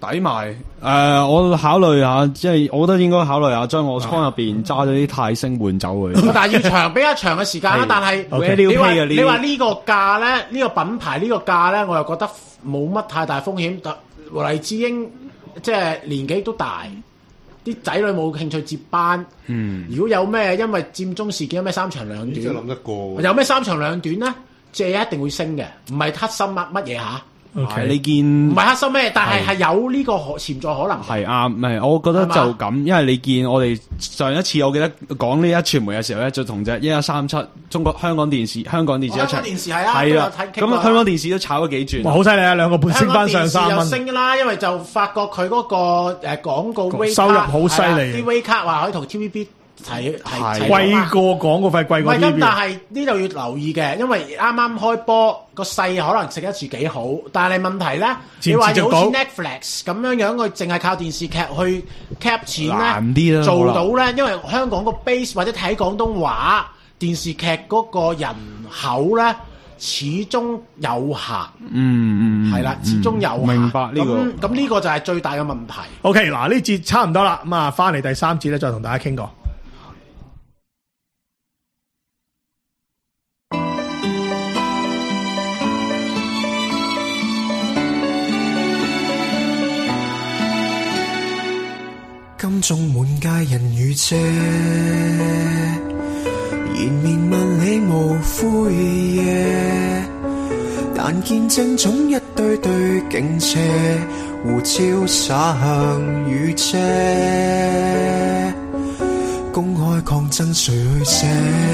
抵埋誒、呃，我考慮下，即係我覺得應該考慮下將我倉入邊揸咗啲泰星換走佢。 但係要長比較長嘅時間啦。但係 Okay. 你話 Value pay 嘅呢啲你話呢個價咧，呢、呢個品牌呢個價咧，我又覺得冇乜太大風險。黎智英即係年紀都大，啲仔女冇興趣接班。嗯，如果有咩因為佔中事件有咩三長兩短， 真係諗得過。 有咩三長兩短咧？借一定會升嘅，唔係黑心乜乜嘢嚇。 係你見唔係黑心咩？但係係有呢個可潛在可能。 係啱，唔係我覺得就咁，因為你見我哋上一次我記得講呢一傳媒嘅時候咧，就同隻一一三七中國香港電視香港電視一齊。香港電視係啊，係啦。咁香港電視都炒咗幾轉。 好犀利啊！兩個半升翻上三蚊。 又升啦，因為就發覺佢嗰個誒廣告收入好犀利。 啲 V 卡話可以同 T V B。係係貴過廣告費，貴過 T V B。 咁但係呢度要留意嘅，因為啱啱開波個勢可能食得住幾好，但係問題咧，你話好似 Netflix 咁樣樣，佢淨係靠電視劇去 cap 錢咧， 難啲啦， 做到咧，因為香港個 base 或者睇廣東話電視劇嗰個人口咧，始終有限。嗯嗯，係啦，始終有限。 明白呢個。咁呢個就係最大嘅問題。 OK， 嗱呢節差唔多啦，咁啊翻嚟第三節咧，再同大家傾過。 金鐘滿街人語遮，延綿萬里無灰夜，但見證總一對對警車，護照灑向雨遮，公開抗爭誰去寫？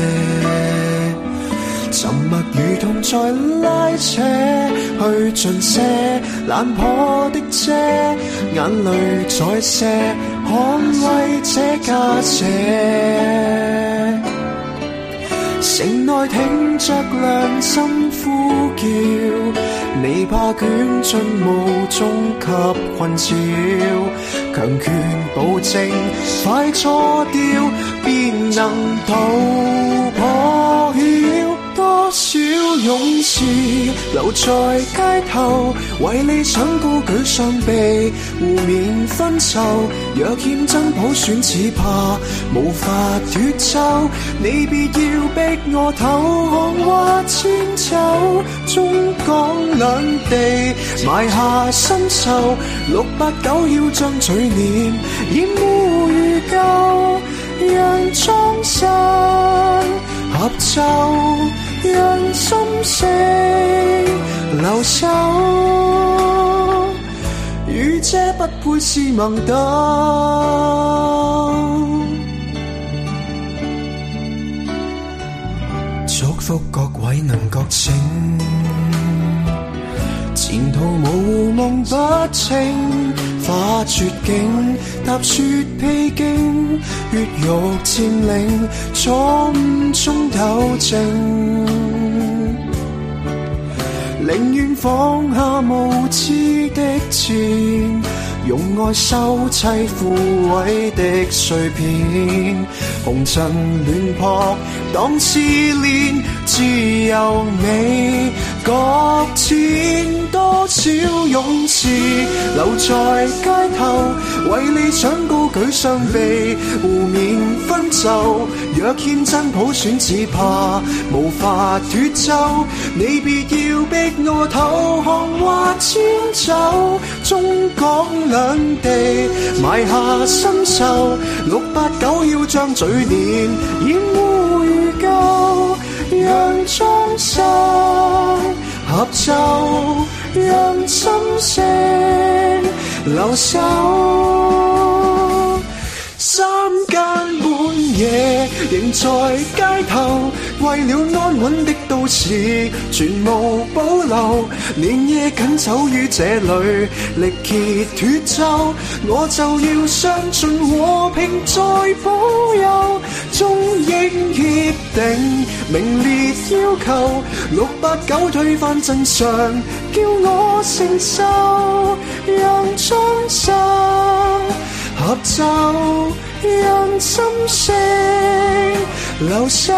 沉默如同在拉扯，去盡瀉爛破的遮，眼淚在瀉，捍衛這家姐。城內聽着良心呼叫，你怕捲進霧中給困擾，強權暴政快錯掉，便能逃破曉。多少勇士留在街頭，為理想高舉雙臂，互勉分手。若欠真普選，只怕無法脫走。你別要逼我投降或遷走，中港兩地埋下新仇。六八九要將嘴臉掩護如舊，讓莊生合奏，讓心聲留守。雨遮不配是盲斗，祝福各位能覺醒，前途無夢不清，化絕境，踏雪披荊，血肉佔領，錯誤中糾正，寧願放下無知的箭，用愛收葺枯萎的碎片，紅塵亂撲當痴戀，自由你各踐。多少勇士留在街頭，為理想高舉雙臂，互勉分奏。若欠真普選，只怕無法脫走。你別要逼我投降或遷走，中港兩地埋下新仇。六八九要將嘴臉掩護如舊，讓莊生合奏，讓心聲留守。三更半夜仍在街頭，為了安穩的都市全無保留，連夜緊走於這裏，力竭脫走。我就要相信和平再保佑，中英協定名列要求，六八九推翻真相，叫我承受，讓莊生合奏，讓心聲留守。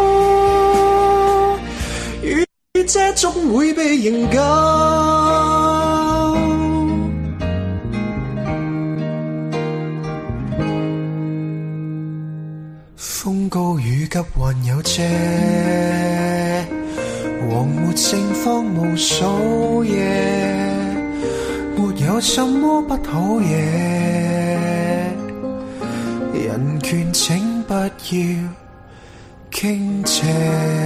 雨遮終會被營救。 風高雨急還有遮，黃沒盛放無數夜，沒有什麼不好嘢，人權請不要傾斜。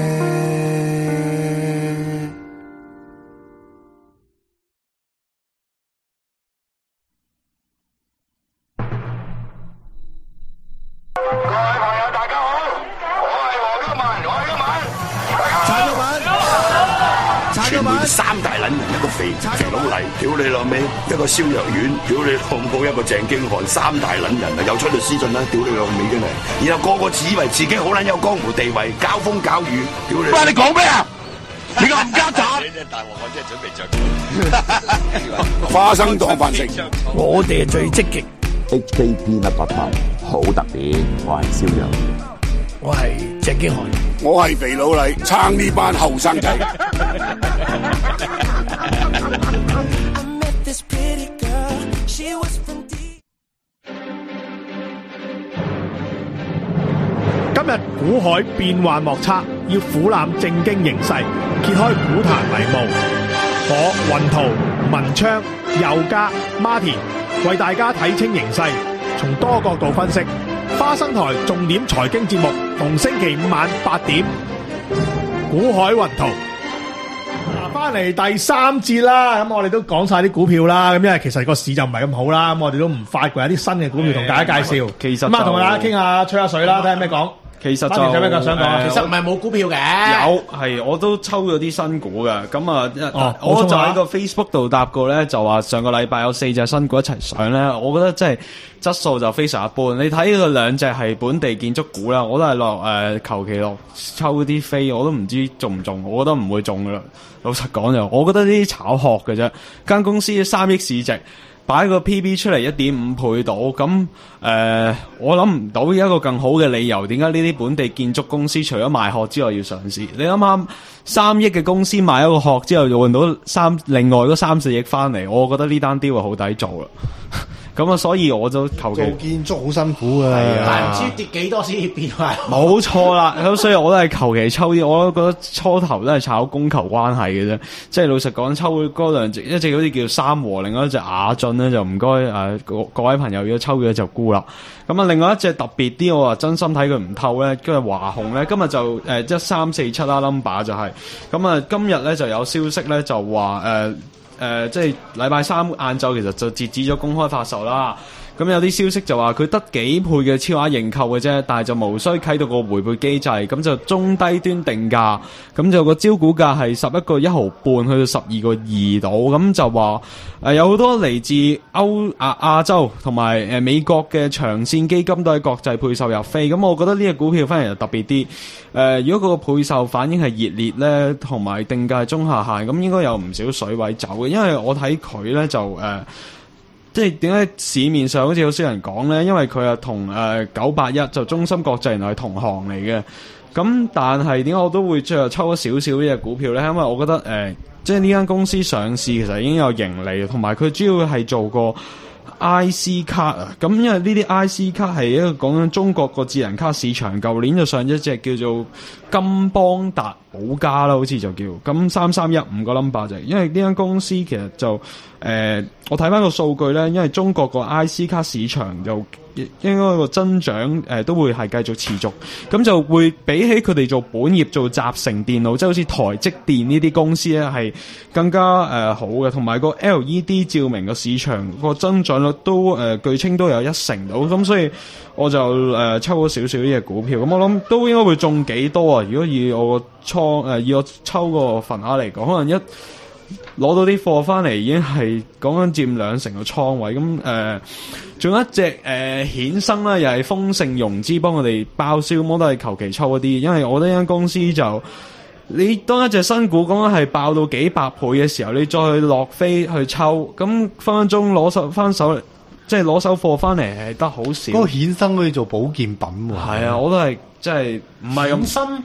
三大撚人，一個肥肥佬黎，屌你老味，一個蕭若元，屌你老母，一個鄭經翰，三大撚人啊，又出律師信啦，屌你老味真係，然後個個自以為自己好撚有江湖地位，交風交雨，屌你！喂，你講咩啊？你個冚家鏟！ 你真係大鑊，我真係準備着花生當飯食， 我哋係最積極。 H K P 一百八好特別，我係蕭若元。 我係鄭經翰， 我係肥佬黎，撐呢班後生仔。 今日股海變幻莫測，要俯瞰正經形勢，揭開股壇迷霧。我雲圖、文昌、佑嘉、Martin 為大家睇清形勢，從多角度分析。花生台重點財經節目，逢星期五晚八點，股海雲圖。嗱，翻嚟第三節啦，咁我哋都講晒啲股票啦，咁因為其實個市就唔係咁好啦，咁我哋都唔發掘一啲新嘅股票同大家介紹。 其實咁啊，同大家傾下吹下水啦，睇下咩講。 其實就有咩想講啊？ 其實唔係冇股票嘅， 有係我都抽咗啲新股嘅，咁啊， 哦我就喺個 Facebook 度答過咧，就話上個禮拜有四隻新股一齊上咧，我覺得真係質素就非常一般。你睇佢兩隻係本地建築股啦，我都係落誒求其落抽啲飛，我都唔知中唔中，我覺得唔會中噶啦。老實講就，我覺得呢啲炒殼嘅啫，間公司三億市值。擺個 P B 出嚟一點五倍到，咁誒、呃，我諗唔到一個更好嘅理由，點解呢啲本地建築公司除咗賣殼之外要上市？你諗下，三億嘅公司賣一個殼之後，就換到三另外嗰三四億翻嚟，我覺得呢單 deal 好抵做啦。咁啊，所以我就求其做建築好辛苦啊， 但係唔知跌幾多先至變壞。 冇錯啦，咁所以我都係求其抽啲，我都覺得初頭都係炒供求關係嘅啫。即係老實講，抽嗰兩隻，一隻好似叫三和，另外一隻雅俊咧就唔該誒各各位朋友，如果抽咗就沽啦。咁啊，另外一隻特別啲，我話真心睇佢唔透咧，跟住華虹咧，今日就誒一三四七啦 number 就係、是，咁啊今日咧就有消息咧就話誒。呃誒、呃，即係禮拜三晏晝其實就截止咗公開發售啦。咁有啲消息就話佢得幾倍嘅超額認購嘅啫，但係就無需啟動個回撥機制，咁就中低端定價，咁就個招股價係十一個一毫半去到十二個二度，咁就話誒、呃、有好多嚟自歐亞亞洲同埋誒美國嘅長線基金都喺國際配售入飛，咁我覺得呢隻股票反而就特別啲。誒、呃，如果個配售反應係熱烈咧，同埋定價係中下限，咁應該有唔少水位走嘅，因為我睇佢咧就誒。呃即係點解市面上好似好少人講咧？因為佢係同誒九八一就中芯國際原來係同行嚟嘅。咁但係點解我都會最後抽咗少少呢隻股票咧？因為我覺得誒、呃，即係呢間公司上市其實已經有盈利，同埋佢主要係做過 I C 卡啊。咁因為呢啲 I C 卡係一個講緊中國個智能卡市場，舊年就上一隻叫做金邦達寶嘉啦，好似就叫咁三三一五個 number 就係，因為呢間公司其實就誒、呃，我睇翻個數據咧，因為中國個 I C 卡市場就應該個增長誒、呃、都會係繼續持續，咁就會比起佢哋做本業做集成電腦，即係好似台積電呢啲公司咧係更加誒、呃、好嘅，同埋個 L E D 照明嘅市場個增長率都誒、呃、據稱都有一成到，咁所以我就誒、呃、抽咗少少呢隻股票，咁我諗都應該會中幾多啊？如果以我個倉誒以我抽個份額嚟講，可能一攞到啲貨翻嚟已經係講緊佔兩成個倉位，咁誒仲有一隻誒、呃、衍生啦，又係豐盛融資幫我哋包銷，咁我都係求其抽一啲，因為我覺得呢間公司就你當一隻新股講緊係爆到幾百倍嘅時候，你再去落飛去抽，咁分分鐘攞手翻手，即係攞手貨翻嚟係得好少。 嗰個衍生可以做保健品喎。 係啊，我都係即係唔係咁新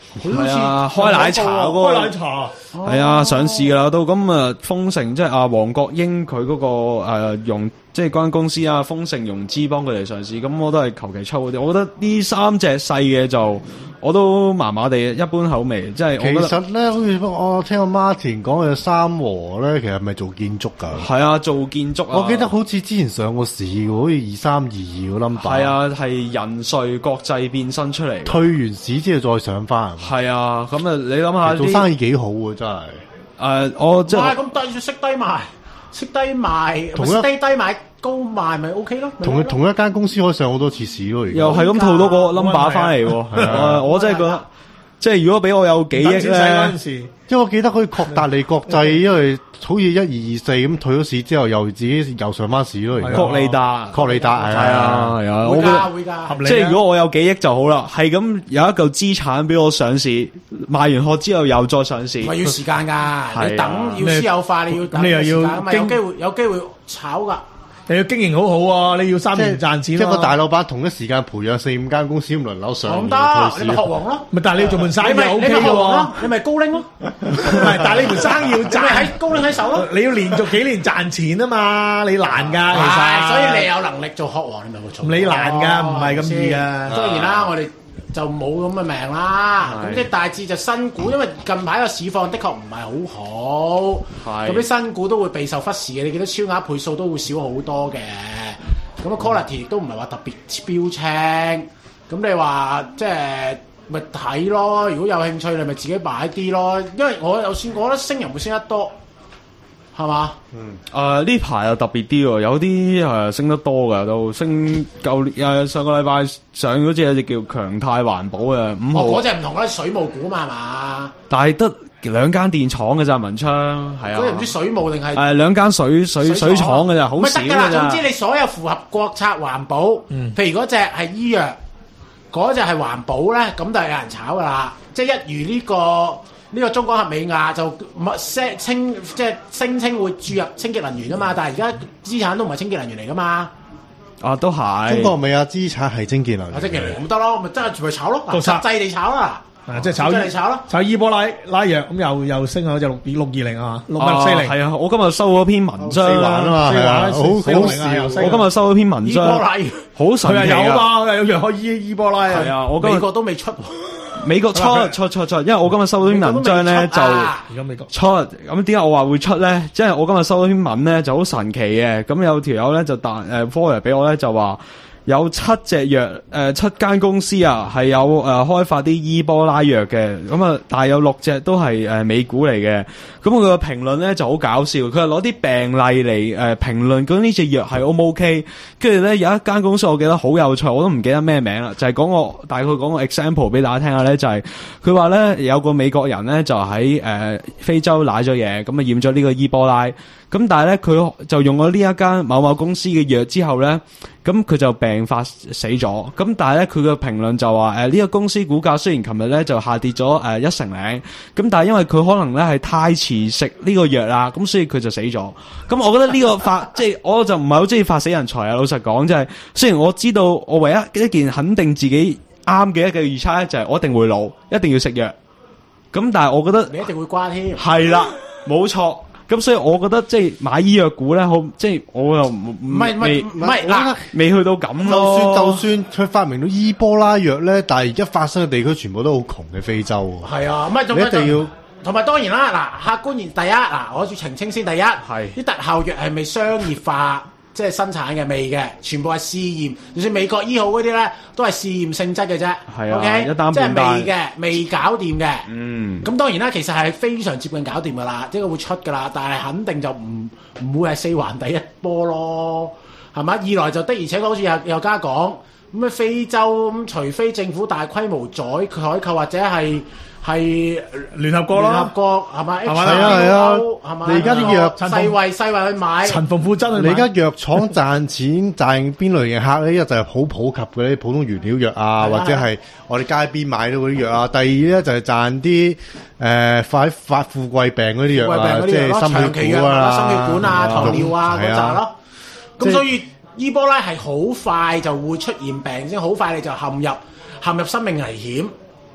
係啊，開奶茶嗰個開奶茶係啊，上市噶啦都咁啊，豐盛即係阿黃國英佢嗰個誒融即係嗰間公司啊，豐盛融資幫佢哋上市，咁我都係求其抽嗰啲。我覺得呢三隻細嘅就我都麻麻地，一般口味。即係其實咧，好似我聽阿 Martin 講嘅三和咧，其實係咪做建築㗎？ 係啊，做建築啊。 我記得好似之前上過市嘅，好似二三二二個 number。 係啊，係人瑞國際變身出嚟。 退完市之後再上翻。 係啊，咁啊，你諗下做生意幾好喎，真係。 誒，我即係咁低住識低賣，識低賣， 同一低低賣高賣咪 OK 咯。 同同一間公司可以上好多次市咯，而家又係咁套到個 number 翻嚟喎。誒，我真係覺得，即係如果俾我有幾億咧。 因為我記得可以擴達利國際，因為好似一二二四咁退咗市之後，又自己又上翻市咯。而家確利達， 確利達係啊係啊， 會㗎會㗎， 即係如果我有幾億就好啦，係咁有一嚿資產俾我上市，賣完殼之後又再上市， 咪要時間㗎，你等要私有化，你要等你又要咪有機會有機會炒㗎。 你要經營好好啊！你要三年賺錢。 即係個大老闆同一時間培養四五間公司咁輪流上， 咁得，你咪學王咯。 咪但係你要做盤生意 O K 嘅喎， 你咪高拎咯。 唔係，但係你盤生意要賺喺高拎喺手咯。 你要連續幾年賺錢啊嘛，你難㗎其實。 所以你有能力做學王，你咪會做。 你難㗎，唔係咁易㗎。 當然啦，我哋就冇咁嘅命啦。咁即係大致就新股，因為近排個市況的確唔係好好。咁啲新股都會備受忽視嘅，你見到超額倍數都會少好多嘅。咁啊 quality 亦都唔係話特別標青。咁你話即係咪睇咯？如果有興趣，你咪自己買啲咯。因為我有算，我覺得升又會升得多。係嘛？ 嗯，誒呢排又特別啲喎，有啲誒升得多㗎，都升舊年誒上個禮拜上嗰隻有隻叫強泰環保嘅五號。 哦，嗰隻唔同啦，水務股嘛係嘛？ 但係得兩間電廠嘅咋，文昌係啊。 嗰啲唔知水務定係誒兩間水水水廠嘅咋，好少㗎咋。 總之你所有符合國策環保，嗯、譬如嗰隻係醫藥，嗰隻係環保咧，咁就係有人炒㗎啦。即係一如呢、呢個。呢個中國核美亞就聲稱即係聲稱會注入清潔能源啊嘛，但係而家資產都唔係清潔能源嚟噶嘛。 啊，都係。 中國核美亞資產係清潔能源。 啊，清潔能源咁得咯，咪真係全部炒咯，實際地炒啦。 啊，即係炒嚟炒咯， 炒伊波拉拉藥咁又又升啊，就六六二零啊，六六四零。 係啊，我今日收咗篇文章啊嘛，係啊，好好笑。我今日收咗篇文章，伊波拉好神奇啊！ 有嘛，有藥可以伊伊波拉啊。 係啊，我美國都未出。 美國出出出出，因為我今日收到篇文章咧，就而家美國出咁點解我話會出咧？即係我今日收到篇文咧，就好神奇嘅。咁有條友咧就彈誒 forward 俾我咧，就話有七隻藥誒七間公司啊，係有誒開發啲伊波拉藥嘅。咁啊，但係有六隻都係誒美股嚟嘅。咁佢個評論咧就好搞笑，佢係攞啲病例嚟誒評論，究竟呢隻藥係 O 唔 OK？跟住咧有一間公司我記得好有趣，我都唔記得咩名啦，就係、是、講個大概講個 example 俾大家聽下咧，就係佢話咧有個美國人咧就喺誒、呃、非洲攋咗嘢，咁啊驗咗呢個伊波拉，咁但係咧佢就用咗呢一間某某公司嘅藥之後咧，咁佢就病發死咗，咁但係咧佢嘅評論就話誒呢個公司股價雖然琴日咧就下跌咗誒、呃、一成零，咁但係因為佢可能咧係太遲食呢個藥啦，咁所以佢就死咗。咁我覺得呢個發即係我就唔係好中意發死人財啊！老實講，即係雖然我知道我唯一一件肯定自己啱嘅一個預測咧，就係我一定會老，一定要食藥。咁但係我覺得你一定會瓜添。 係啦，冇錯。咁所以我覺得即係買醫藥股咧，好即係我又唔唔係唔係唔係嗱， 未去到咁咯。 就算就算佢發明到伊波拉藥咧，但係而家發生嘅地區全部都好窮嘅非洲。 係啊，唔係你一定要。 同埋當然啦，嗱，客觀言第一，嗱，我要澄清先，第一係啲特效藥係未商業化，即係生產嘅未嘅，全部係試驗。就算美國醫好嗰啲咧，都係試驗性質嘅啫。 係啊 ，OK， 一單即係半單未嘅，未搞掂嘅。 嗯。 咁當然啦，其實係非常接近搞掂噶啦，即係會出噶啦，但係肯定就唔唔會係四環第一波咯，係嘛？二來就的而且確好似有有家講咁啊，非洲咁，除非政府大規模宰採購或者係。係聯合國咯， 聯合國係咪？ 係咪？ 係啊係啊， 係咪？ 你而家啲藥世衛世衛去買， 陳馮富珍去買。 你而家藥廠賺錢賺邊類型客咧？一就係好普及嘅啲普通原料藥啊，或者係我哋街邊買到嗰啲藥啊。第二咧就係賺啲誒發發富貴病嗰啲藥啊，即係心血管啊、 心血管啊、糖尿啊嗰扎咯。咁所以伊波拉係好快就會出現病，先好快你就陷入陷入生命危險。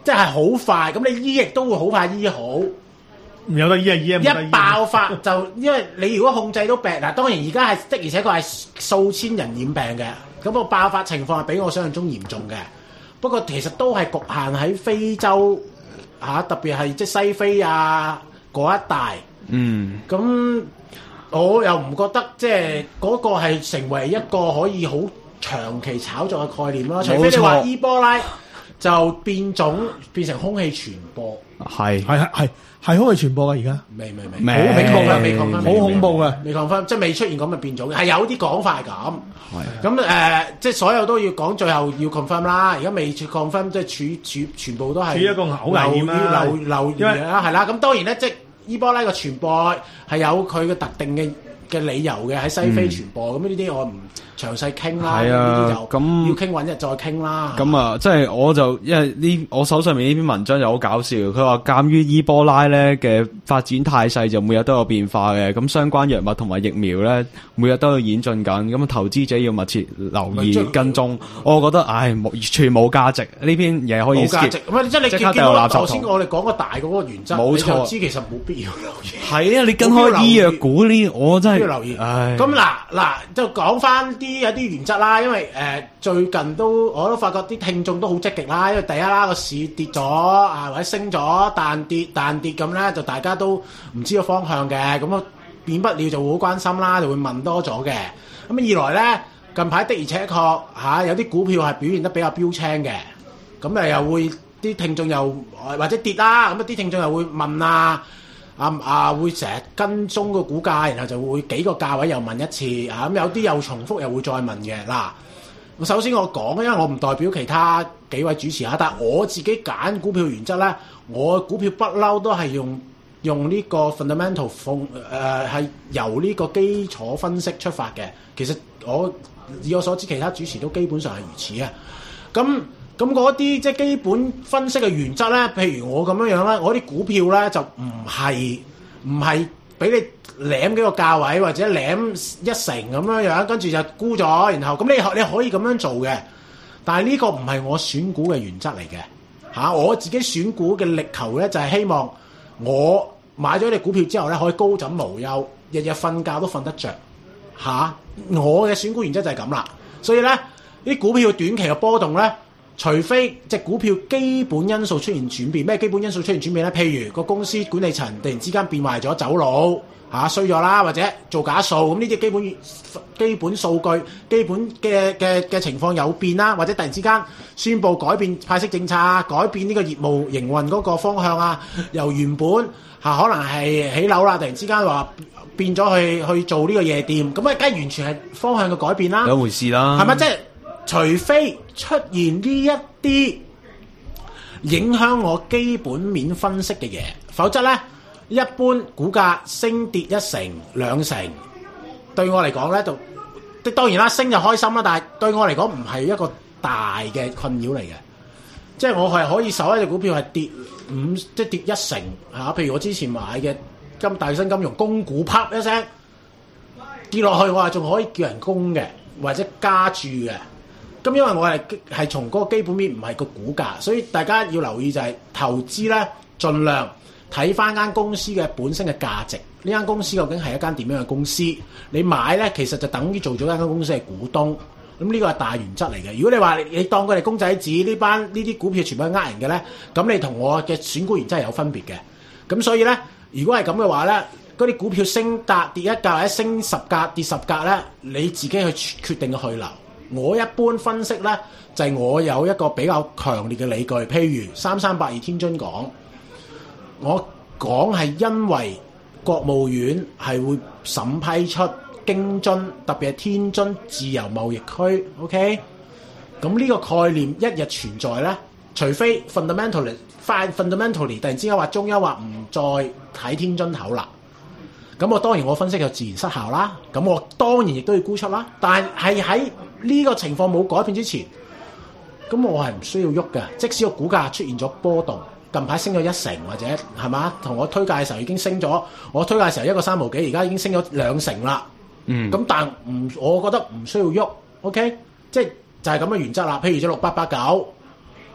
即係好快，咁你醫亦都會好快醫好。 唔有得醫啊醫啊！ 一爆發就因為你如果控制到病，嗱當然而家係的，而且確係數千人染病嘅，咁個爆發情況係比我想象中嚴重嘅。不過其實都係局限喺非洲嚇、啊，特別係即係西非啊嗰一帶。嗯，咁我又唔覺得即係嗰個係成為一個可以好長期炒作嘅概念咯。除非你話伊波拉就變種變成空氣傳播， 係係係係空氣傳播嘅而家， 未未未， 未好恐怖嘅， 未講翻， 好恐怖嘅， 未講翻，即係未出現咁嘅變種，係有啲講法係咁。係咁誒，即係所有都要講，最後要 confirm 啦。而家未 confirm，即係處處全部都係處一個好危險啦， 流流流啦，係啦。咁當然咧，即係伊波拉嘅傳播係有佢嘅特定嘅嘅理由嘅，喺西非傳播。咁呢啲我唔詳細傾啦。 係啊， 呢啲就咁要傾揾日再傾啦。 咁啊，即係我就因為呢，我手上面呢篇文章就好搞笑。佢話鑑於伊波拉咧嘅發展態勢就每日都有變化嘅，咁相關藥物同埋疫苗咧每日都有演進緊，咁投資者要密切留意跟蹤。我覺得唉，冇全冇價值，呢篇嘢可以冇價值。唔係即係你即見見到刻掉垃圾頭先我哋講個大嗰個原則， 冇錯你就知其實冇必要留意。 係啊，你跟開醫藥股呢，我真係要留意。 唉， 咁嗱嗱，就講翻啲有啲原則啦，因為誒、呃、最近都我都發覺啲聽眾都好積極啦，因為第一啦個市跌咗啊或者升咗彈跌彈跌咁咧，就大家都唔知個方向嘅，咁啊免不了就會好關心啦，就會問多咗嘅。咁二來咧近排的而且確嚇、啊、有啲股票係表現得比較標青嘅，咁誒又會啲聽眾又或者跌啦，咁啊啲聽眾又會問啊。啊啊！會成日跟蹤個股價，然後就會幾個價位又問一次啊！咁有啲又重複，又會再問嘅嗱。我首先我講，因為我唔代表其他幾位主持嚇，但係我自己揀股票原則咧，我股票不嬲都係用用呢個 fundamental 誒係由呢個基礎分析出發嘅。其實我以我所知，其他主持都基本上係如此啊。咁咁嗰啲即係基本分析嘅原則咧，譬如我咁樣樣咧，我啲股票咧就唔係唔係俾你舐幾個價位或者舐一成咁樣樣，跟住就沽咗，然後咁你你可以咁樣做嘅，但係呢個唔係我選股嘅原則嚟嘅嚇。我自己選股嘅力求咧就係希望我買咗啲股票之後咧可以高枕無憂，日日瞓覺都瞓得着嚇。我嘅選股原則就係咁啦，所以咧啲股票短期嘅波動咧。除非隻股票基本因素出現轉變，咩基本因素出現轉變咧？譬如個公司管理層突然之間變壞咗走佬嚇衰咗啦，或者做假數，咁呢啲基本基本數據、基本嘅嘅嘅情況有變啦，或者突然之間宣布改變派息政策啊，改變呢個業務營運嗰個方向啊，由原本嚇、啊、可能係起樓啦，突然之間話變咗去去做呢個夜店，咁啊梗係完全係方向嘅改變啦， 有回事啦， 係咪即係？除非出現呢一啲影響我基本面分析嘅嘢，否則咧一般股價升跌一成兩成，對我嚟講咧就即當然啦，升就開心啦，但係對我嚟講唔係一個大嘅困擾嚟嘅，即係我係可以受一隻股票係跌五即係跌一成嚇，譬如我之前買嘅金大新金融供股啪一聲跌落去，我係仲可以叫人供嘅或者加注嘅。咁因為我係係從嗰個基本面唔係個股價，所以大家要留意就係投資咧，盡量睇翻間公司嘅本身嘅價值。呢間公司究竟係一間點樣嘅公司？你買咧，其實就等於做咗間間公司嘅股東。咁呢個係大原則嚟嘅。如果你話你，你當佢哋公仔紙呢班呢啲股票全部係呃人嘅咧，咁你同我嘅選股原則係有分別嘅。咁所以咧，如果係咁嘅話咧，嗰啲股票升格跌一格或者升十格跌十格咧，你自己去決定去留。我一般分析咧，就係、是、我有一個比較強烈嘅理據，譬如三三八二天津港，我講係因為國務院係會審批出京津，特別係天津自由貿易區 ，OK？咁呢個概念一日存在咧，除非 fundamentally、fundamentally 突然之間話中央話唔再睇天津口啦。咁我當然我分析就自然失效啦，咁我當然亦都要沽出啦。但係喺呢個情況冇改變之前，咁我係唔需要喐嘅。即使個股價出現咗波動，近排升咗一成或者係嘛，同我推介嘅時候已經升咗，我推介嘅時候一個三毫幾，而家已經升咗兩成啦。嗯，咁但唔，我覺得唔需要喐。OK，即係就係咁嘅原則啦。譬如隻六八八九，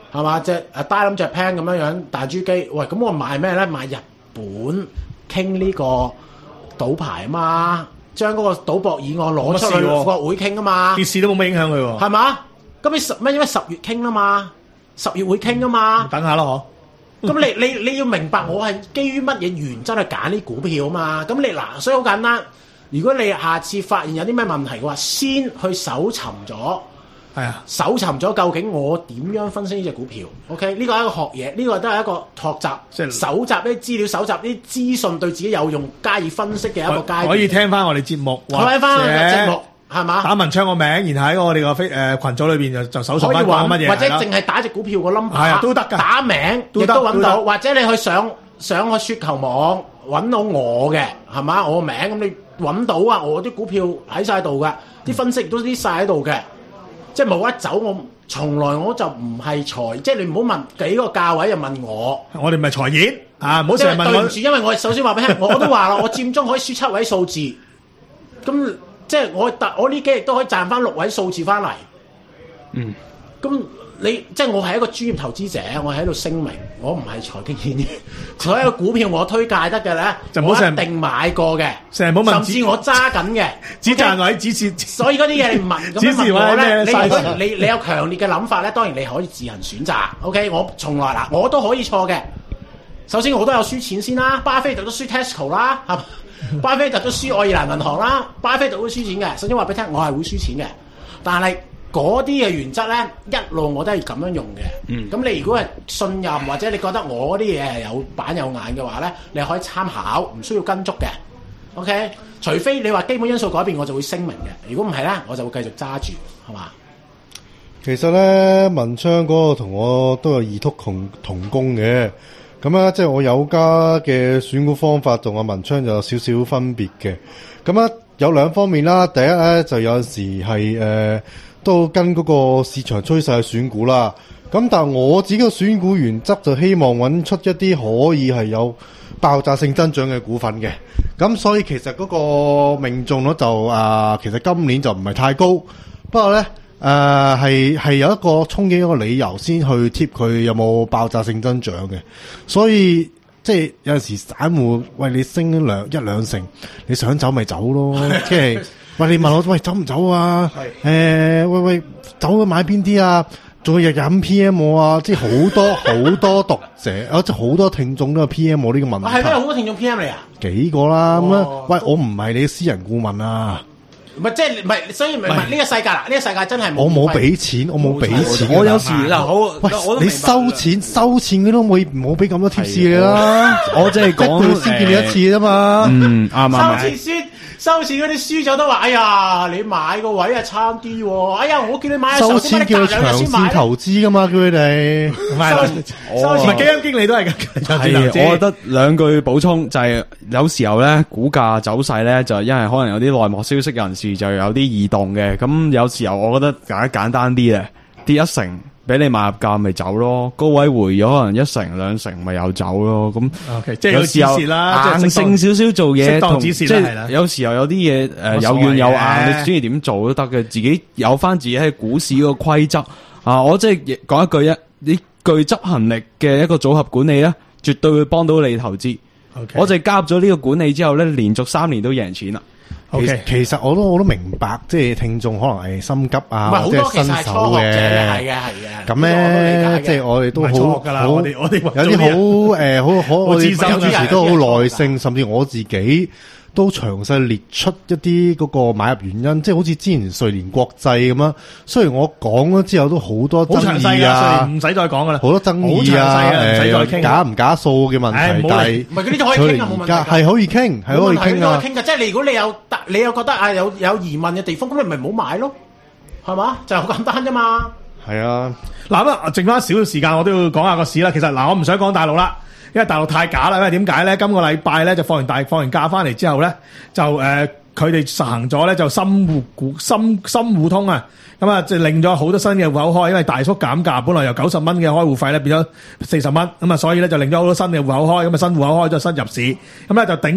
係嘛？即係誒 Dynam Japan 咁樣樣大珠機，喂，咁我賣咩咧？賣日本傾呢個賭牌啊嘛，將嗰個賭博議案攞出去國會傾啊嘛， 跌市都冇乜影響佢喎， 係嘛？咁你十咩？因為十月傾啦嘛，十月會傾啊嘛， 等下咯嗬。 咁你你你要明白，我係基於乜嘢原則去揀啲股票啊嘛？咁你嗱，所以好簡單。如果你下次發現有啲咩問題嘅話，先去搜尋咗， 係啊， 搜尋咗究竟我點樣分析呢隻股票 ？OK， 呢個係一個學嘢，呢、這個都係一個學習，即係搜集啲資料、搜集啲資訊對自己有用、加以分析嘅一個階段。 可以聽翻我哋節目， 聽翻我哋節目係嘛？打文昌個名，然後喺我哋個飛誒羣組裏邊就就搜尋翻講乜嘢， 或者淨係打隻股票個 number， 係啊都得㗎， 打名亦都揾到，或者你去上上個雪球網揾到我嘅係嘛？我個名咁你。揾到啊！我啲股票喺晒度嘅，啲分析都啲晒喺度嘅，即係冇得走。我從來我就唔係財，即係你唔好問幾個價位就問我。 我哋唔係財演啊！唔好成日問我。 對唔住，因為我首先話俾你聽，我都話啦，我佔中可以輸七位數字，咁即係我特我呢幾日都可以賺翻六位數字翻嚟。嗯，咁。你即係我係一個專業投資者，我喺度聲明，我唔係財經演員。所有股票我推介得嘅咧，就我一定買過嘅， 成日冇問， 甚至我揸緊嘅， 只賺位只是。 所以嗰啲嘢你唔問，咁樣問我咧，你你你有強烈嘅諗法咧，當然你可以自行選擇。OK， 我從來嗱，我都可以錯嘅。首先我都有輸錢先啦，巴菲特都輸 Tesco 啦，係巴菲特都輸愛爾蘭銀行啦，巴菲特都輸錢嘅。首先話俾你聽，我係會輸錢嘅，但係。嗰啲嘅原則咧，一路我都係咁樣用嘅。咁、嗯、你如果係信任或者你覺得我啲嘢係有板有眼嘅話咧，你可以參考，唔需要跟足嘅。OK，除非你話基本因素改變，我就會聲明嘅。如果唔係咧，我就會繼續揸住，係嘛？ 其實咧，文昌嗰個同我都有異曲同同工嘅。咁啊，即係我有家嘅選股方法同阿文昌就有少少分別嘅。咁啊，有兩方面啦。第一咧，就有時係誒。呃都跟嗰個市場趨勢去選股啦，咁但係我自己嘅選股原則就希望揾出一啲可以係有爆炸性增長嘅股份嘅，咁所以其實嗰個命中率就啊、呃，其實今年就唔係太高，不過咧誒係係有一個憧憬一個理由先去貼佢有冇爆炸性增長嘅，所以即係有陣時散戶喂你升兩一兩成，你想走咪走咯，即係。喂，你問我喂走唔走啊？誒、欸，喂喂，走去買邊啲啊？仲要日日咁 P M 我啊！即係好多好多讀者，啊，即係好多聽眾都有 P M 我呢個問題。 係咩？好多聽眾 P M 你啊？ 幾個啦咁樣、哦？喂，我唔係你私人顧問啊！ 唔係即係唔係，所以唔係呢個世界啦。呢、呢個世界真係我冇俾錢，我冇俾錢。 我有時嗱，好喂，我你收錢收錢佢都冇冇俾咁多貼士你啦。我即係講先見你一次啫嘛。 嗯，啱啱。 收錢先。收錢嗰啲輸咗都話：哎呀，你買個位啊差啲喎！哎呀，我叫你買收錢叫佢長線投資噶嘛，叫佢哋。唔係，收錢基金經理都係㗎。 係，我覺得兩句補充就係、是、有時候咧，股價走勢咧就因為可能有啲內幕消息人士就有啲異動嘅，咁有時候我覺得簡簡單啲嘅，跌一成。俾你買入價咪走咯，高位回咗可能一成兩成咪又走咯，咁、okay, 即係有時候硬性少少做嘢，同即係有時候有啲嘢誒有軟有硬，你中意點做都得嘅，自己有翻自己喺股市個規則啊！我即係講一句啊，你具執行力嘅一個組合管理咧，絕對會幫到你投資。Okay. 我就加入咗呢個管理之後咧，連續三年都贏錢啦。 Okay. 其實我都我都明白，即係聽眾可能係心急啊，或者係新手嘅， 係嘅係嘅。 咁咧，即係我哋都好好， 我哋我哋有啲好誒，好好我哋主持都好耐性，甚至我自己都詳細列出一啲嗰個買入原因，即係好似之前瑞聯國際咁樣。雖然我講咗之後都好多爭議啊， 唔使再講噶啦， 好多爭議啊，誒假唔假數嘅問題，但係唔係嗰啲都可以傾啊，冇問題㗎， 係可以傾，係可以傾啊， 傾㗎，即係你如果你有你有覺得啊有有疑問嘅地方，咁你咪唔好買咯，係嘛？就係好簡單啫嘛。 係啊， 嗱咁啊，剩翻少少時間，我都要講下個市啦。其實嗱，我唔想講大陸啦。因為大陸太假啦，因為點解咧？今個禮拜咧就放完大放完假翻嚟之後咧，就誒佢哋實行咗咧就深戶股深深戶通啊，咁啊就令咗好多新嘅戶口開，因為大幅減價，本來由九十蚊嘅開戶費咧變咗四十蚊，咁啊所以咧就令咗好多新嘅戶口開，咁啊新戶口開咗新入市，咁咧就頂咗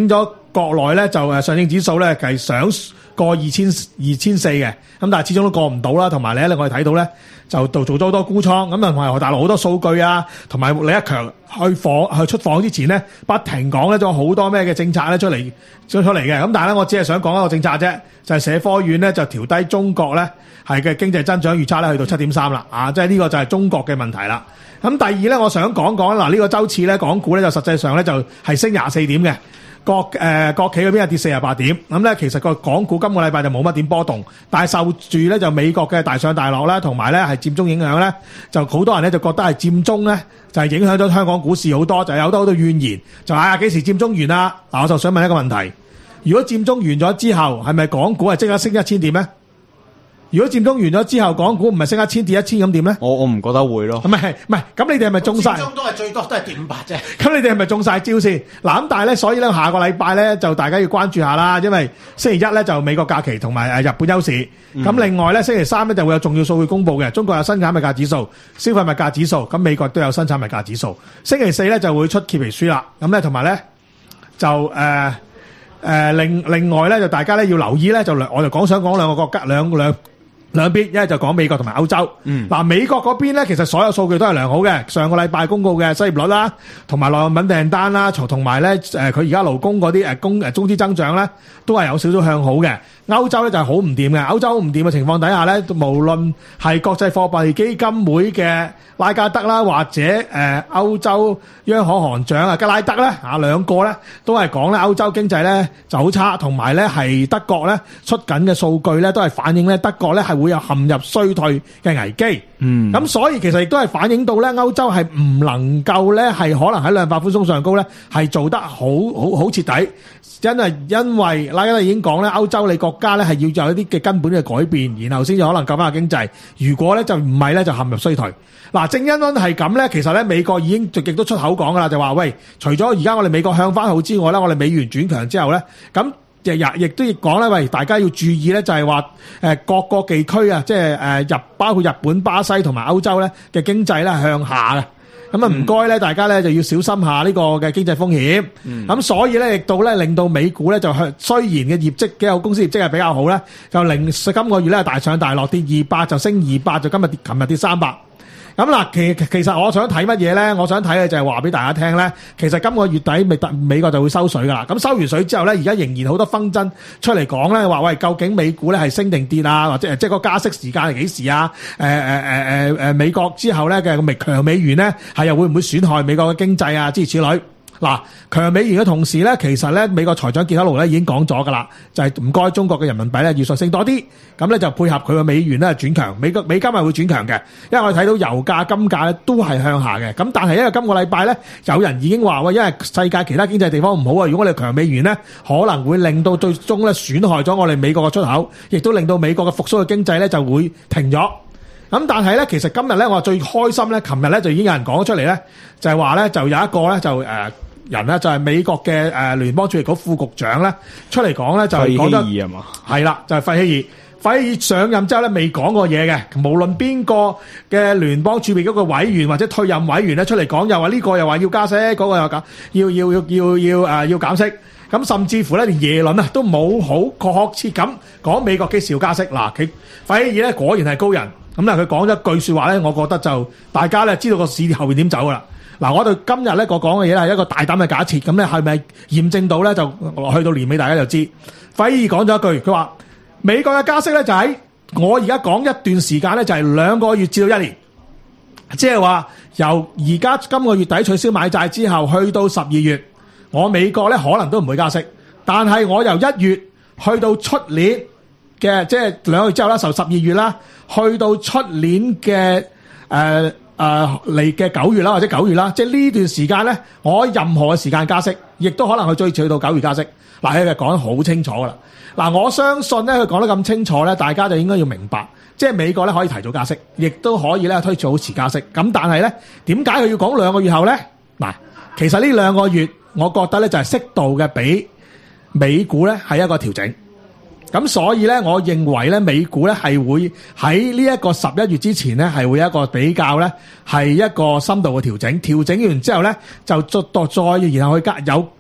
國內咧就誒上證指數咧係想過二千二千四嘅，咁但係始終都過唔到啦。同埋咧，我哋睇到咧就做做咗好多沽倉，咁啊同埋大陸好多數據啊，同埋李克強去訪去出訪之前咧，不停講咧咗好多咩嘅政策咧出嚟出出嚟嘅。咁但係咧，我只係想講一個政策啫，就係、是、社科院咧就調低中國咧係嘅經濟增長預測咧去到七點三啦，啊，即係呢個就係中國嘅問題啦。咁第二咧，我想講講嗱，呢個週次咧港股咧就實際上咧就係升廿四點嘅。國誒、呃、國企嗰邊係跌四十八點，咁咧其實個港股今個禮拜就冇乜點波動，但係受住咧就美國嘅大上大落啦，同埋咧係佔中影響咧，就好多人咧就覺得係佔中咧就係、是、影響咗香港股市好多，就有好多好多怨言，就哎呀幾時佔中完啊？嗱，我就想問一個問題，如果佔中完咗之後，係咪港股係即刻升一千點咧？如果佔中完咗之後，港股唔係升一千跌一千咁點咧？ 我我唔覺得會咯。 唔係唔係，咁你哋係咪中晒？ 佔中都係最多都係跌五百啫。 咁你哋係咪中晒招先？嗱咁但係咧，所以咧下個禮拜咧就大家要關注下啦，因為星期一咧就美國假期同埋誒日本休市。咁、嗯、另外咧星期三咧就會有重要數據公佈嘅，中國有生產物價指數、消費物價指數，咁美國都有生產物價指數。星期四咧就會出揭皮書啦。咁咧同埋咧就誒誒、呃呃、另另外咧就大家咧要留意咧就我就講想講兩個國家兩兩。兩邊，一係就講美國同埋歐洲。嗱、嗯，美國嗰邊咧，其實所有數據都係良好嘅。上個禮拜公告嘅失業率啦，同埋耐用品訂單啦，同埋咧誒佢而家勞工嗰啲誒工誒工資增長咧，都係有少少向好嘅。歐洲咧就係好唔掂嘅，歐洲好唔掂嘅情況底下咧，無論係國際貨幣基金會嘅拉加德啦，或者誒歐洲央行行長啊吉拉德咧，啊兩個咧都係講咧歐洲經濟咧就好差，同埋咧係德國咧出緊嘅數據咧都係反映咧德國咧係會有陷入衰退嘅危機。嗯，咁所以其實亦都係反映到咧歐洲係唔能夠咧係可能喺量化寬鬆上高咧係做得好好好徹底，因為因為拉加德已經講咧歐洲你國家咧係要有一啲嘅根本嘅改變，然後先至可能救翻個經濟。如果咧就唔係咧就陷入衰退。嗱，正因因係咁咧，其實咧美國已經亦都出口講噶啦，就話喂，除咗而家我哋美國向翻好之外咧，我哋美元轉強之後咧，咁日日亦都亦講咧，喂，大家要注意咧，就係話誒各個地區啊，即係誒日包括日本、巴西同埋歐洲咧嘅經濟咧向下嘅。咁啊唔該咧，大家咧就要小心下呢個嘅經濟風險。咁、嗯、所以咧，亦到咧令到美股咧就向雖然嘅業績嘅有公司業績係比較好咧，就令今個月咧大上大落跌二百就升二百，就今日跌，琴日跌三百。咁嗱，其其實我想睇乜嘢咧？我想睇嘅就係話俾大家聽咧，其實今個月底美美國就會收水噶啦。咁收完水之後咧，而家仍然好多紛爭出嚟講咧，話喂，究竟美股咧係升定跌啊？或者即係個加息時間係幾時啊？誒誒誒誒誒，美國之後咧嘅強美元咧係又會唔會損害美國嘅經濟啊？諸如此類。嗱，強美元嘅同時咧，其實咧美國財長傑克盧咧已經講咗噶啦，就係唔該中國嘅人民幣咧要上升多啲，咁咧就配合佢嘅美元咧轉強，美國美金係會轉強嘅，因為我哋睇到油價、金價咧都係向下嘅，咁但係因為今個禮拜咧有人已經話喂，因為世界其他經濟地方唔好啊，如果我哋強美元咧可能會令到最終咧損害咗我哋美國嘅出口，亦都令到美國嘅復甦嘅經濟咧就會停咗。咁但係咧，其實今日咧我最開心咧，琴日咧就已經有人講咗出嚟咧，就係話咧就有一個咧就誒。呃人咧就係美國嘅誒聯邦儲備局副局長咧出嚟講咧就係講得費希爾係嘛？ 係啦，就係費希爾。費希爾上任之後咧未講過嘢嘅，無論邊個嘅聯邦儲備局嘅委員或者退任委員咧出嚟講，又話呢個又話要加息，嗰個又減，要要要要要誒要減息。咁甚至乎咧連耶倫啊都冇好確切咁講美國幾時要加息。嗱，佢費希爾咧果然係高人，咁咧佢講咗一句説話咧，我覺得就大家咧知道個市後邊點走噶啦。嗱，我哋今日咧個講嘅嘢咧係一個大膽嘅假設，咁咧係咪驗證到咧就去到年尾大家就知。費希爾講咗一句，佢話美國嘅加息咧就喺我而家講一段時間咧就係兩個月至到一年，即係話由而家今個月底取消買債之後去到十二月，我美國咧可能都唔會加息，但係我由一月去到出年嘅即係兩個月之後啦，就十二月啦，去到出年嘅誒。呃誒嚟嘅九月啦，或者九月啦，即係呢段時間咧，我任何嘅時間加息，亦都可能去追取到九月加息。嗱，佢講得好清楚噶啦。嗱，我相信咧，佢講得咁清楚咧，大家就應該要明白，即係美國咧可以提早加息，亦都可以咧推早遲加息。咁但係咧，點解佢要講兩個月後咧？嗱，其實呢兩個月，我覺得咧就係適度嘅俾美股咧係一個調整。咁所以咧，我認為咧，美股咧係會喺呢一個十一月之前咧，係會有一個比較咧，係一個深度嘅調整。調整完之後咧，就再再然後去加有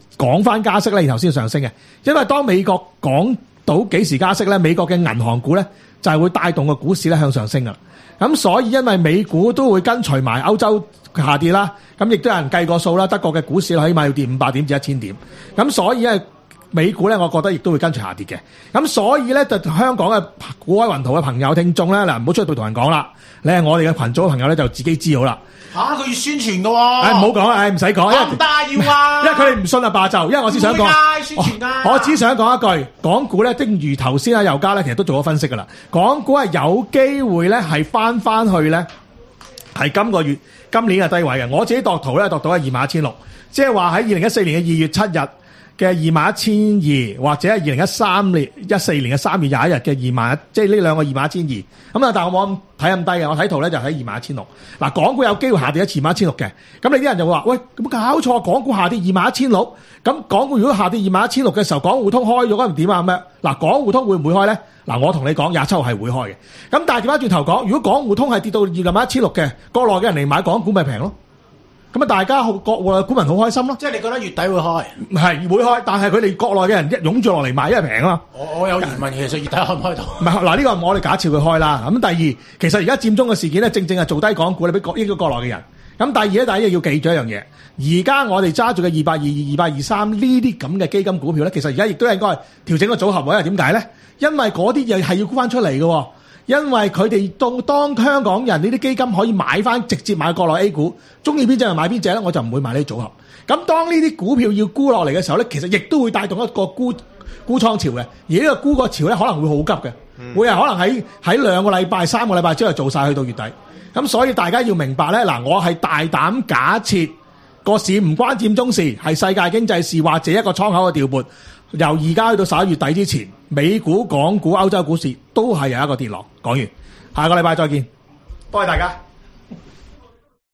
講翻加息咧，然後先上升嘅。因為當美國講到幾時加息咧，美國嘅銀行股咧就係會帶動個股市咧向上升噶啦。咁所以因為美股都會跟隨埋歐洲下跌啦，咁亦都有人計過數啦，德國嘅股市起碼要跌五百點至一千點。咁所以咧美股咧，我覺得亦都會跟隨下跌嘅。咁所以咧，就香港嘅股海雲圖嘅朋友聽眾咧，嗱唔好出去同人講啦。你係我哋嘅群組嘅朋友咧，就自己知好啦。 嚇佢要宣傳嘅喎， 誒唔好講啦，誒唔使講，因為唔得要啊， 因為佢哋唔信啊霸就，因為我只想講， 宣傳㗎我我只想講一句，港股咧，正如頭先阿尤嘉咧，其實都做咗分析㗎啦。港股係有機會咧係翻翻去咧，係今個月今年嘅低位嘅。我自己度圖咧度到係二萬一千六，即係話喺二零一四年嘅二月七日嘅二萬一千二，或者係二零一三年一四年嘅三月廿一日嘅二萬，即係呢兩個二萬一千二。咁啊，但係我冇睇咁低嘅，我睇圖咧就喺二萬一千六。嗱，港股有機會下跌一次二萬一千六嘅。咁你啲人就會話：喂，咁搞錯，港股下跌二萬一千六。咁港股如果下跌二萬一千六嘅時候，港互通開咗，咁唔點啊？咁樣嗱，港互通會唔會開咧？嗱，我同你講，廿七號係會開嘅。咁但係調翻轉頭講，如果港互通係跌到二萬一千六嘅，國內嘅人嚟買港股咪平咯？咁啊，大家好，國股民好開心咯。 即係你覺得月底會開？ 唔係會開，但係佢哋國內嘅人一湧住落嚟買，因為平啊嘛。 我我有疑問，其實月底開唔開到？ 唔係嗱，呢個我哋假設佢開啦。咁第二，其實而家佔中嘅事件咧，正正係做低港股咧，俾國應該國內嘅人。咁第二咧，第一要記住一樣嘢，而家我哋揸住嘅二百二、二百二三呢啲咁嘅基金股票咧，其實而家亦都應該係調整個組合，因為點解咧？因為嗰啲嘢係要沽翻出嚟嘅。因為佢哋當當香港人呢啲基金可以買翻直接買國內 A 股，中意邊隻就買邊隻咧，我就唔會買呢啲組合。咁當呢啲股票要沽落嚟嘅時候咧，其實亦都會帶動一個沽沽倉潮嘅，而呢個沽個潮咧可能會好急嘅，嗯、會係可能喺喺兩個禮拜、三個禮拜之後做晒去到月底。咁所以大家要明白咧，嗱，我係大膽假設個市唔關佔中事，係世界經濟事或者一個倉口嘅調撥。由而家去到十一月底之前，美股、港股、歐洲股市都係有一個跌落。講完，下個禮拜再見，多謝大家。